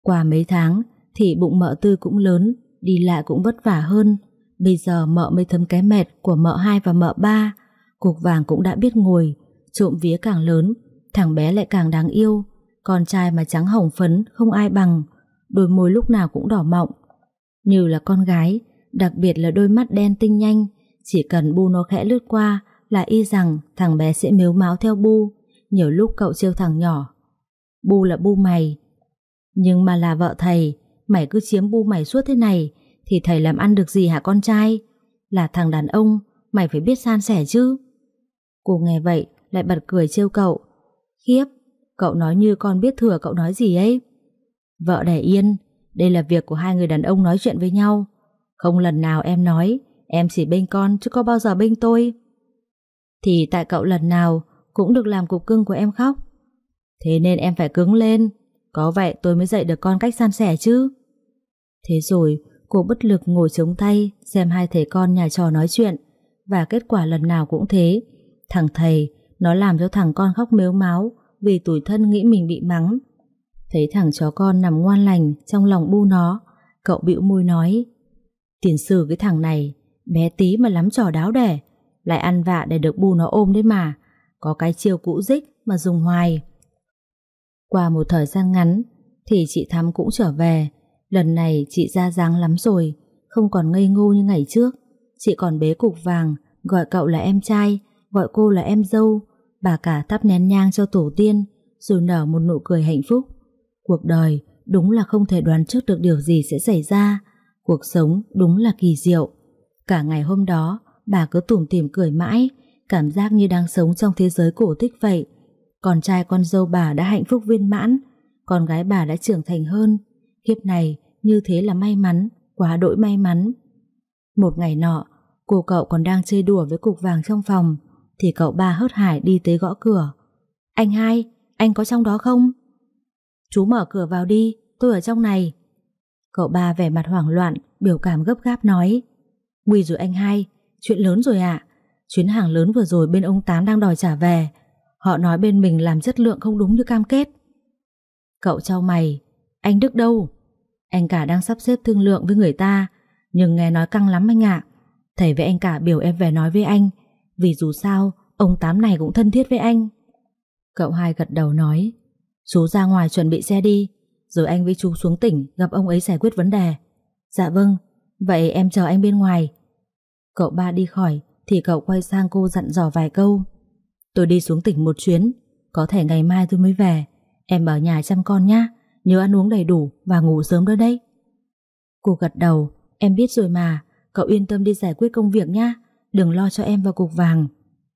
Qua mấy tháng thì bụng mợ Tư cũng lớn, đi lại cũng vất vả hơn. Bây giờ mợ mới thấm cái mệt của mợ hai và mợ ba. Cục Vàng cũng đã biết ngồi, trộm vía càng lớn, thằng bé lại càng đáng yêu. Con trai mà trắng hồng phấn không ai bằng, đôi môi lúc nào cũng đỏ mọng. Như là con gái, đặc biệt là đôi mắt đen tinh nhanh, chỉ cần bu nó khẽ lướt qua là y rằng thằng bé sẽ mếu máo theo bu. Nhiều lúc cậu trêu thằng nhỏ: bu là bu mày, nhưng mà là vợ thầy, mày cứ chiếm bu mày suốt thế này thì thầy làm ăn được gì hả con trai? Là thằng đàn ông, mày phải biết san sẻ chứ. Cô nghe vậy lại bật cười trêu cậu: khiếp, cậu nói như con biết thừa cậu nói gì ấy. Vợ để yên, đây là việc của hai người đàn ông nói chuyện với nhau. Không lần nào em nói em chỉ bênh con chứ có bao giờ bênh tôi. Thì tại cậu lần nào cũng được làm cục cưng của em khóc, thế nên em phải cứng lên, có vậy tôi mới dạy được con cách san sẻ chứ. Thế rồi cô bất lực ngồi chống tay xem hai thầy con nhà trò nói chuyện, và kết quả lần nào cũng thế. Thằng thầy nó làm cho thằng con khóc mếu máo vì tủi thân nghĩ mình bị mắng. Thấy thằng chó con nằm ngoan lành trong lòng bu nó, cậu bĩu môi nói: tiền sử cái thằng này bé tí mà lắm trò đáo đẻ, lại ăn vạ để được bu nó ôm đấy mà, có cái chiêu cũ dích mà dùng hoài. Qua một thời gian ngắn thì chị Thắm cũng trở về. Lần này chị ra dáng lắm rồi, không còn ngây ngô như ngày trước. Chị còn bế Cục Vàng, gọi cậu là em trai, gọi cô là em dâu. Bà cả thắp nén nhang cho tổ tiên, rồi nở một nụ cười hạnh phúc. Cuộc đời đúng là không thể đoán trước được điều gì sẽ xảy ra. Cuộc sống đúng là kỳ diệu. Cả ngày hôm đó bà cứ tủm tỉm cười mãi, cảm giác như đang sống trong thế giới cổ tích vậy. Con trai con dâu bà đã hạnh phúc viên mãn, con gái bà đã trưởng thành hơn. Kiếp này như thế là may mắn, quá đỗi may mắn. Một ngày nọ, cô cậu còn đang chơi đùa với Cục Vàng trong phòng, thì cậu ba hớt hải đi tới gõ cửa. Anh hai, anh có trong đó không? Chú mở cửa vào đi, tôi ở trong này. Cậu ba vẻ mặt hoảng loạn, biểu cảm gấp gáp nói: nguy rồi anh hai, chuyện lớn rồi ạ. Chuyến hàng lớn vừa rồi bên ông Tám đang đòi trả về. Họ nói bên mình làm chất lượng không đúng như cam kết. Cậu chau mày: anh Đức đâu? Anh cả đang sắp xếp thương lượng với người ta, nhưng nghe nói căng lắm anh ạ. Thầy với anh cả biểu em về nói với anh, vì dù sao ông Tám này cũng thân thiết với anh. Cậu hai gật đầu nói: chú ra ngoài chuẩn bị xe đi, rồi anh với chú xuống tỉnh gặp ông ấy giải quyết vấn đề. Dạ vâng, vậy em chờ anh bên ngoài. Cậu ba đi khỏi thì cậu quay sang cô dặn dò vài câu: tôi đi xuống tỉnh một chuyến, có thể ngày mai tôi mới về. Em ở nhà chăm con nhá, nhớ ăn uống đầy đủ và ngủ sớm đó đấy. Cô gật đầu: em biết rồi mà, cậu yên tâm đi giải quyết công việc nhá, đừng lo cho em và Cục Vàng.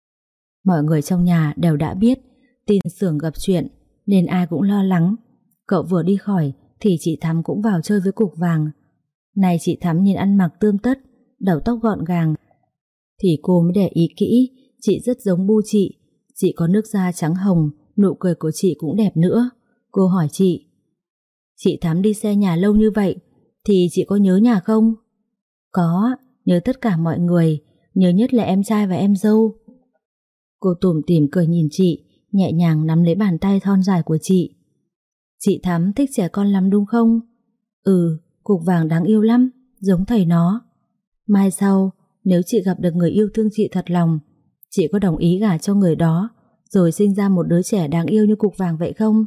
Mọi người trong nhà đều đã biết tin xưởng gặp chuyện nên ai cũng lo lắng. Cậu vừa đi khỏi thì chị Thắm cũng vào chơi với Cục Vàng. Này chị Thắm nhìn ăn mặc tươm tất, đầu tóc gọn gàng, thì cô mới để ý kỹ, chị rất giống bu chị. Chị có nước da trắng hồng, nụ cười của chị cũng đẹp nữa. Cô hỏi chị: chị Thắm đi xe nhà lâu như vậy thì chị có nhớ nhà không? Có, nhớ tất cả mọi người, nhớ nhất là em trai và em dâu. Cô tủm tỉm cười nhìn chị, nhẹ nhàng nắm lấy bàn tay thon dài của chị. Chị Thắm thích trẻ con lắm đúng không? Ừ, Cục Vàng đáng yêu lắm, giống thầy nó. Mai sau, nếu chị gặp được người yêu thương chị thật lòng, chị có đồng ý gả cho người đó, rồi sinh ra một đứa trẻ đáng yêu như Cục Vàng vậy không?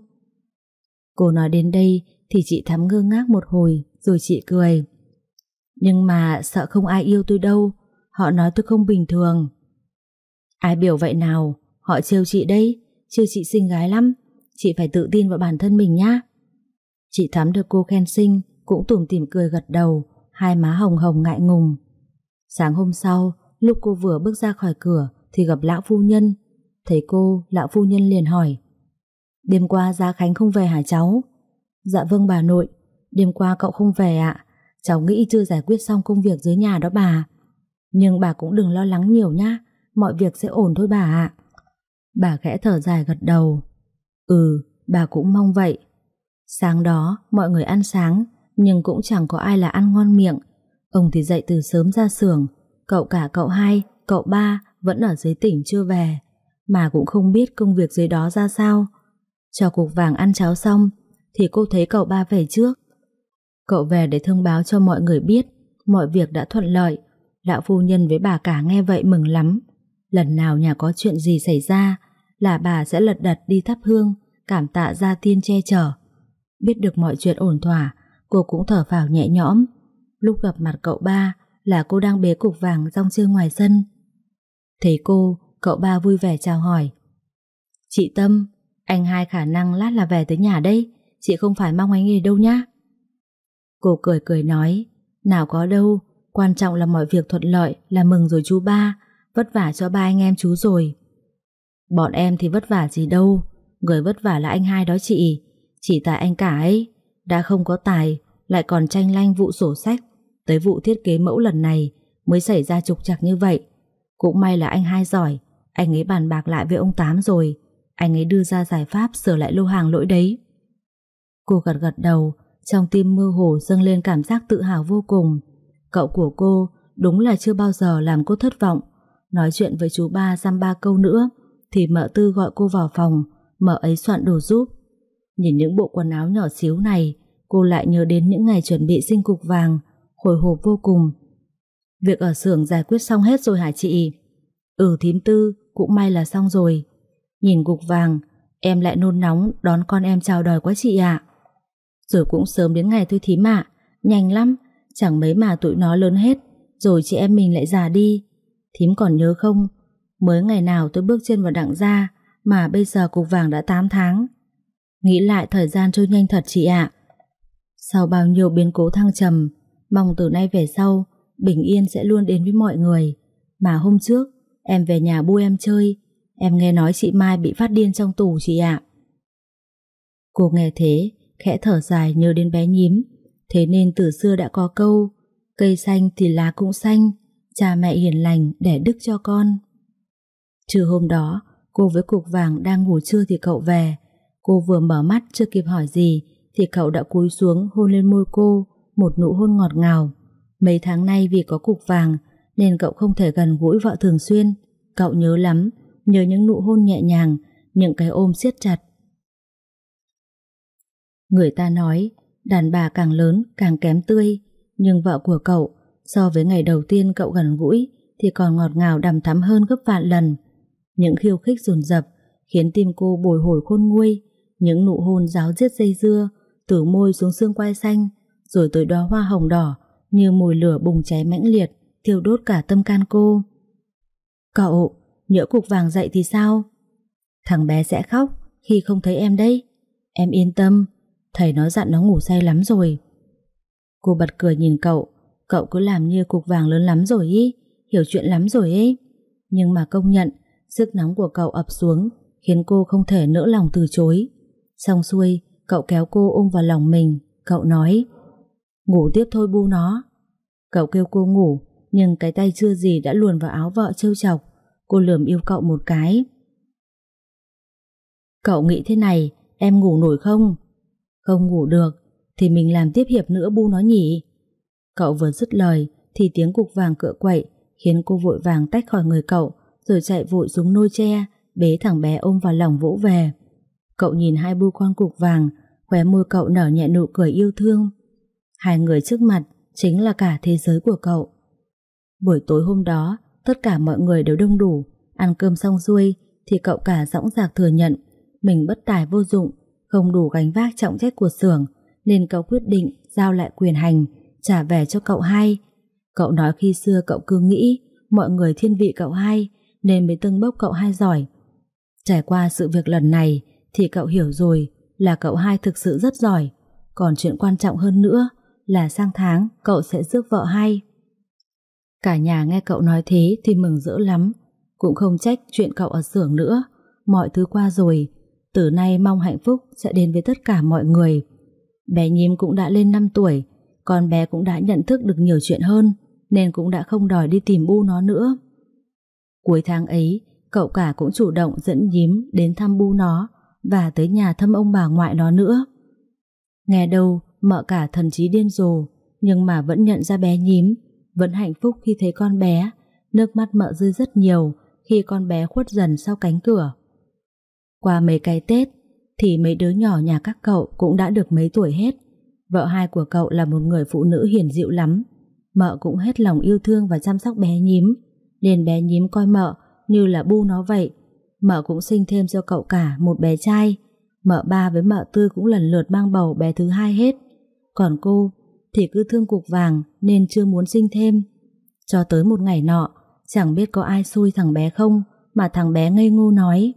Cô nói đến đây thì chị Thắm ngơ ngác một hồi, rồi chị cười. Nhưng mà sợ không ai yêu tôi đâu, họ nói tôi không bình thường. Ai biểu vậy nào, họ trêu chị đấy, chứ chị xinh gái lắm, chị phải tự tin vào bản thân mình nhá. Chị Thắm được cô khen xinh cũng tủm tỉm cười gật đầu, hai má hồng hồng ngại ngùng. Sáng hôm sau, lúc cô vừa bước ra khỏi cửa thì gặp lão phu nhân. Thấy cô, lão phu nhân liền hỏi: đêm qua Gia Khánh không về hả cháu? Dạ vâng bà nội, đêm qua cậu không về ạ. Cháu nghĩ chưa giải quyết xong công việc dưới nhà đó bà. Nhưng bà cũng đừng lo lắng nhiều nhá, mọi việc sẽ ổn thôi bà ạ. Bà khẽ thở dài gật đầu. Ừ, bà cũng mong vậy. Sáng đó mọi người ăn sáng, nhưng cũng chẳng có ai là ăn ngon miệng. Ông thì dậy từ sớm ra xưởng, cậu cả cậu hai, cậu ba vẫn ở dưới tỉnh chưa về, mà cũng không biết công việc dưới đó ra sao. Cho Cục Vàng ăn cháo xong thì cô thấy cậu ba về trước. Cậu về để thông báo cho mọi người biết mọi việc đã thuận lợi. Lão phu nhân với bà cả nghe vậy mừng lắm. Lần nào nhà có chuyện gì xảy ra là bà sẽ lật đật đi thắp hương cảm tạ gia tiên che chở. Biết được mọi chuyện ổn thỏa, cô cũng thở phào nhẹ nhõm. Lúc gặp mặt cậu ba là cô đang bế cục vàng rong chơi ngoài sân. Thấy cô, cậu ba vui vẻ chào hỏi. Chị Tâm, anh hai khả năng lát là về tới nhà đây, chị không phải mong anh ấy đâu nhá. Cô cười cười nói, nào có đâu, quan trọng là mọi việc thuận lợi là mừng rồi chú ba, vất vả cho ba anh em chú rồi. Bọn em thì vất vả gì đâu, người vất vả là anh hai đó chị, chỉ tại anh cả ấy, đã không có tài, lại còn tranh lanh vụ sổ sách, tới vụ thiết kế mẫu lần này mới xảy ra trục trặc như vậy. Cũng may là anh hai giỏi, anh ấy bàn bạc lại với ông Tám rồi, anh ấy đưa ra giải pháp sửa lại lô hàng lỗi đấy. Cô gật gật đầu, trong tim mơ hồ dâng lên cảm giác tự hào vô cùng. Cậu của cô đúng là chưa bao giờ làm cô thất vọng. Nói chuyện với chú ba dăm ba câu nữa thì mợ Tư gọi cô vào phòng, mợ ấy soạn đồ giúp. Nhìn những bộ quần áo nhỏ xíu này, cô lại nhớ đến những ngày chuẩn bị sinh cục vàng, hồi hộp vô cùng. Việc ở xưởng giải quyết xong hết rồi hả chị? Ừ thím Tư, cũng may là xong rồi. Nhìn cục vàng, em lại nôn nóng đón con em chào đời quá chị ạ. Rồi cũng sớm đến ngày thôi thím ạ, nhanh lắm, chẳng mấy mà tụi nó lớn hết, rồi chị em mình lại già đi. Thím còn nhớ không, mới ngày nào tôi bước chân vào Đặng Gia mà bây giờ cục vàng đã tám tháng. Nghĩ lại thời gian trôi nhanh thật chị ạ. Sau bao nhiêu biến cố thăng trầm, mong từ nay về sau bình yên sẽ luôn đến với mọi người. Mà hôm trước em về nhà bu em chơi, em nghe nói chị Mai bị phát điên trong tù chị ạ. Cô nghe thế khẽ thở dài nhớ đến bé nhím. Thế nên từ xưa đã có câu cây xanh thì lá cũng xanh, cha mẹ hiền lành đẻ đức cho con. Trưa hôm đó, cô với cục vàng đang ngủ trưa thì cậu về. Cô vừa mở mắt chưa kịp hỏi gì thì cậu đã cúi xuống hôn lên môi cô một nụ hôn ngọt ngào. Mấy tháng nay vì có cục vàng nên cậu không thể gần gũi vợ thường xuyên. Cậu nhớ lắm, nhớ những nụ hôn nhẹ nhàng, những cái ôm siết chặt. Người ta nói đàn bà càng lớn càng kém tươi, nhưng vợ của cậu so với ngày đầu tiên cậu gần gũi thì còn ngọt ngào đằm thắm hơn gấp vạn lần. Những khiêu khích dồn dập khiến tim cô bồi hồi khôn nguôi, những nụ hôn ráo riết dây dưa từ môi xuống xương quai xanh, rồi tới đóa hoa hồng đỏ như mùi lửa bùng cháy mãnh liệt, thiêu đốt cả tâm can cô. Cậu, nhỡ cục vàng dậy thì sao? Thằng bé sẽ khóc khi không thấy em đấy. Em yên tâm, thầy nó dặn nó ngủ say lắm rồi. Cô bật cười nhìn cậu. Cậu cứ làm như cục vàng lớn lắm rồi ý, hiểu chuyện lắm rồi ấy. Nhưng mà công nhận sức nóng của cậu ập xuống khiến cô không thể nỡ lòng từ chối. Xong xuôi, cậu kéo cô ôm vào lòng mình. Cậu nói, ngủ tiếp thôi bu nó. Cậu kêu cô ngủ, nhưng cái tay chưa gì đã luồn vào áo vợ trêu chọc. Cô lườm yêu cậu một cái. Cậu nghĩ thế này, em ngủ nổi không? Không ngủ được thì mình làm tiếp hiệp nữa bu nó nhỉ. Cậu vừa dứt lời thì tiếng cục vàng cựa quậy khiến cô vội vàng tách khỏi người cậu, rồi chạy vội xuống nôi tre, bế thằng bé ôm vào lòng vỗ về. Cậu nhìn hai bu con cục vàng, khóe môi cậu nở nhẹ nụ cười yêu thương. Hai người trước mặt chính là cả thế giới của cậu. Buổi tối hôm đó, tất cả mọi người đều đông đủ. Ăn cơm xong xuôi thì cậu cả dõng dạc thừa nhận mình bất tài vô dụng, không đủ gánh vác trọng trách của xưởng, nên cậu quyết định giao lại quyền hành, trả về cho cậu hai. Cậu nói khi xưa cậu cứ nghĩ mọi người thiên vị cậu hai nên mới tâng bốc cậu hai giỏi. Trải qua sự việc lần này thì cậu hiểu rồi là cậu hai thực sự rất giỏi. Còn chuyện quan trọng hơn nữa là sang tháng cậu sẽ rước vợ hai. Cả nhà nghe cậu nói thế thì mừng rỡ lắm. Cũng không trách chuyện cậu ở xưởng nữa. Mọi thứ qua rồi, từ nay mong hạnh phúc sẽ đến với tất cả mọi người. Bé nhím cũng đã lên năm tuổi, con bé cũng đã nhận thức được nhiều chuyện hơn, nên cũng đã không đòi đi tìm bu nó nữa. Cuối tháng ấy, cậu cả cũng chủ động dẫn nhím đến thăm bu nó và tới nhà thăm ông bà ngoại nó nữa. Nghe đâu mợ cả thần trí điên rồ, nhưng mà vẫn nhận ra bé nhím, vẫn hạnh phúc khi thấy con bé. Nước mắt mợ rơi rất nhiều khi con bé khuất dần sau cánh cửa. Qua mấy cái Tết thì mấy đứa nhỏ nhà các cậu cũng đã được mấy tuổi hết. Vợ hai của cậu là một người phụ nữ hiền dịu lắm. Mợ cũng hết lòng yêu thương và chăm sóc bé nhím, nên bé nhím coi mợ như là bu nó vậy. Mợ cũng sinh thêm cho cậu cả một bé trai. Mợ ba với mợ tư cũng lần lượt mang bầu bé thứ hai hết. Còn cô thì cứ thương cục vàng nên chưa muốn sinh thêm. Cho tới một ngày nọ, chẳng biết có ai xui thằng bé không, mà thằng bé ngây ngô nói: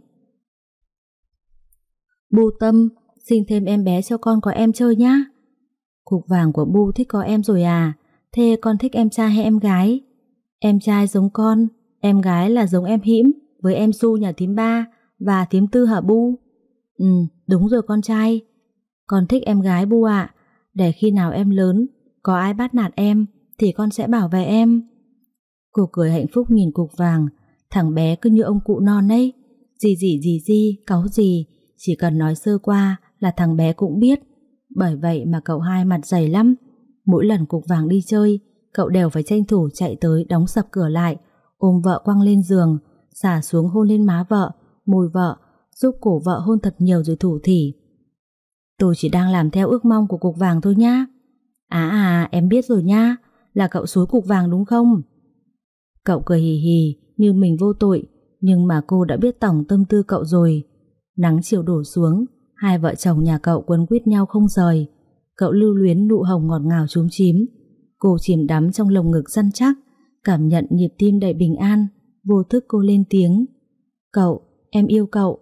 Bu Tâm, sinh thêm em bé cho con có em chơi nhá. Cục vàng của Bu thích có em rồi à? Thế con thích em trai hay em gái? Em trai giống con, em gái là giống em Hĩm với em Su nhà thím ba và thím Tư hả Bu? Ừ, đúng rồi con trai. Con thích em gái Bu ạ. Để khi nào em lớn, có ai bắt nạt em thì con sẽ bảo vệ em. Cô cười hạnh phúc nhìn cục vàng. Thằng bé cứ như ông cụ non ấy, gì gì gì gì, cáu gì, chỉ cần nói sơ qua là thằng bé cũng biết. Bởi vậy mà cậu hai mặt dày lắm. Mỗi lần cục vàng đi chơi, cậu đều phải tranh thủ chạy tới đóng sập cửa lại, ôm vợ quăng lên giường, xả xuống hôn lên má vợ, môi vợ, giúp cổ vợ hôn thật nhiều rồi thủ thỉ: Tôi chỉ đang làm theo ước mong của cục vàng thôi nhá. À à, em biết rồi nhá, là cậu xúi cục vàng đúng không? Cậu cười hì hì như mình vô tội, nhưng mà cô đã biết tổng tâm tư cậu rồi. Nắng chiều đổ xuống, hai vợ chồng nhà cậu quấn quýt nhau không rời. Cậu lưu luyến nụ hồng ngọt ngào chúm chím, cô chìm đắm trong lồng ngực săn chắc, cảm nhận nhịp tim đầy bình an. Vô thức cô lên tiếng: Cậu, em yêu cậu.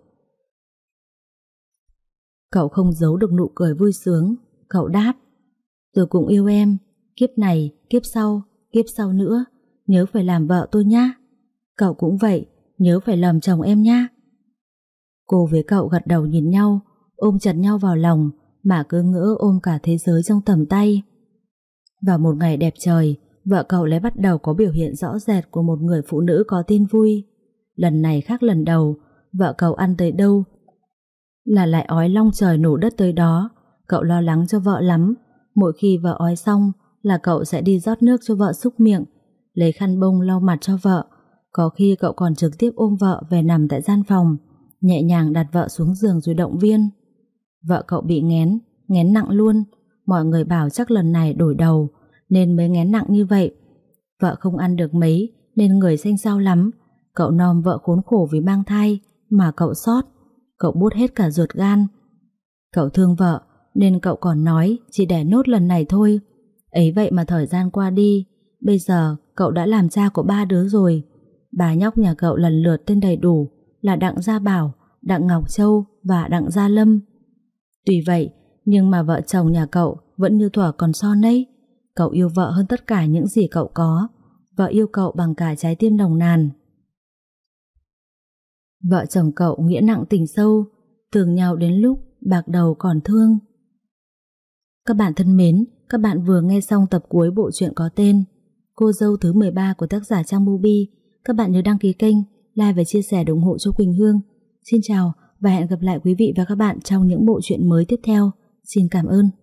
Cậu không giấu được nụ cười vui sướng. Cậu đáp: Tôi cũng yêu em, kiếp này, kiếp sau, kiếp sau nữa, nhớ phải làm vợ tôi nhá. Cậu cũng vậy, nhớ phải làm chồng em nhá. Cô với cậu gật đầu nhìn nhau, ôm chặt nhau vào lòng, mà cứ ngỡ ôm cả thế giới trong tầm tay. Vào một ngày đẹp trời, vợ cậu lại bắt đầu có biểu hiện rõ rệt của một người phụ nữ có tin vui. Lần này khác lần đầu, vợ cậu ăn tới đâu là lại ói long trời nổ đất tới đó. Cậu lo lắng cho vợ lắm. Mỗi khi vợ ói xong là cậu sẽ đi rót nước cho vợ súc miệng, lấy khăn bông lau mặt cho vợ. Có khi cậu còn trực tiếp ôm vợ về nằm tại gian phòng, nhẹ nhàng đặt vợ xuống giường rồi động viên. Vợ cậu bị nghén, nghén nặng luôn. Mọi người bảo chắc lần này đổi đầu nên mới nghén nặng như vậy. Vợ không ăn được mấy nên người xanh xao lắm. Cậu nom vợ khốn khổ vì mang thai mà cậu xót. Cậu bút hết cả ruột gan. Cậu thương vợ nên cậu còn nói chỉ đẻ nốt lần này thôi. Ấy vậy mà thời gian qua đi, bây giờ cậu đã làm cha của ba đứa rồi. Bà nhóc nhà cậu lần lượt tên đầy đủ là Đặng Gia Bảo, Đặng Ngọc Châu và Đặng Gia Lâm. Tuy vậy nhưng mà vợ chồng nhà cậu vẫn như thuở còn son ấy. Cậu yêu vợ hơn tất cả những gì cậu có. Vợ yêu cậu bằng cả trái tim nồng nàn. Vợ chồng cậu nghĩa nặng tình sâu, thương nhau đến lúc bạc đầu còn thương. Các bạn thân mến, các bạn vừa nghe xong tập cuối bộ truyện có tên Cô dâu thứ mười ba của tác giả Trang Bubi. Các bạn nhớ đăng ký kênh, like và chia sẻ để ủng hộ cho Quỳnh Hương. Xin chào và hẹn gặp lại quý vị và các bạn trong những bộ truyện mới tiếp theo. Xin cảm ơn.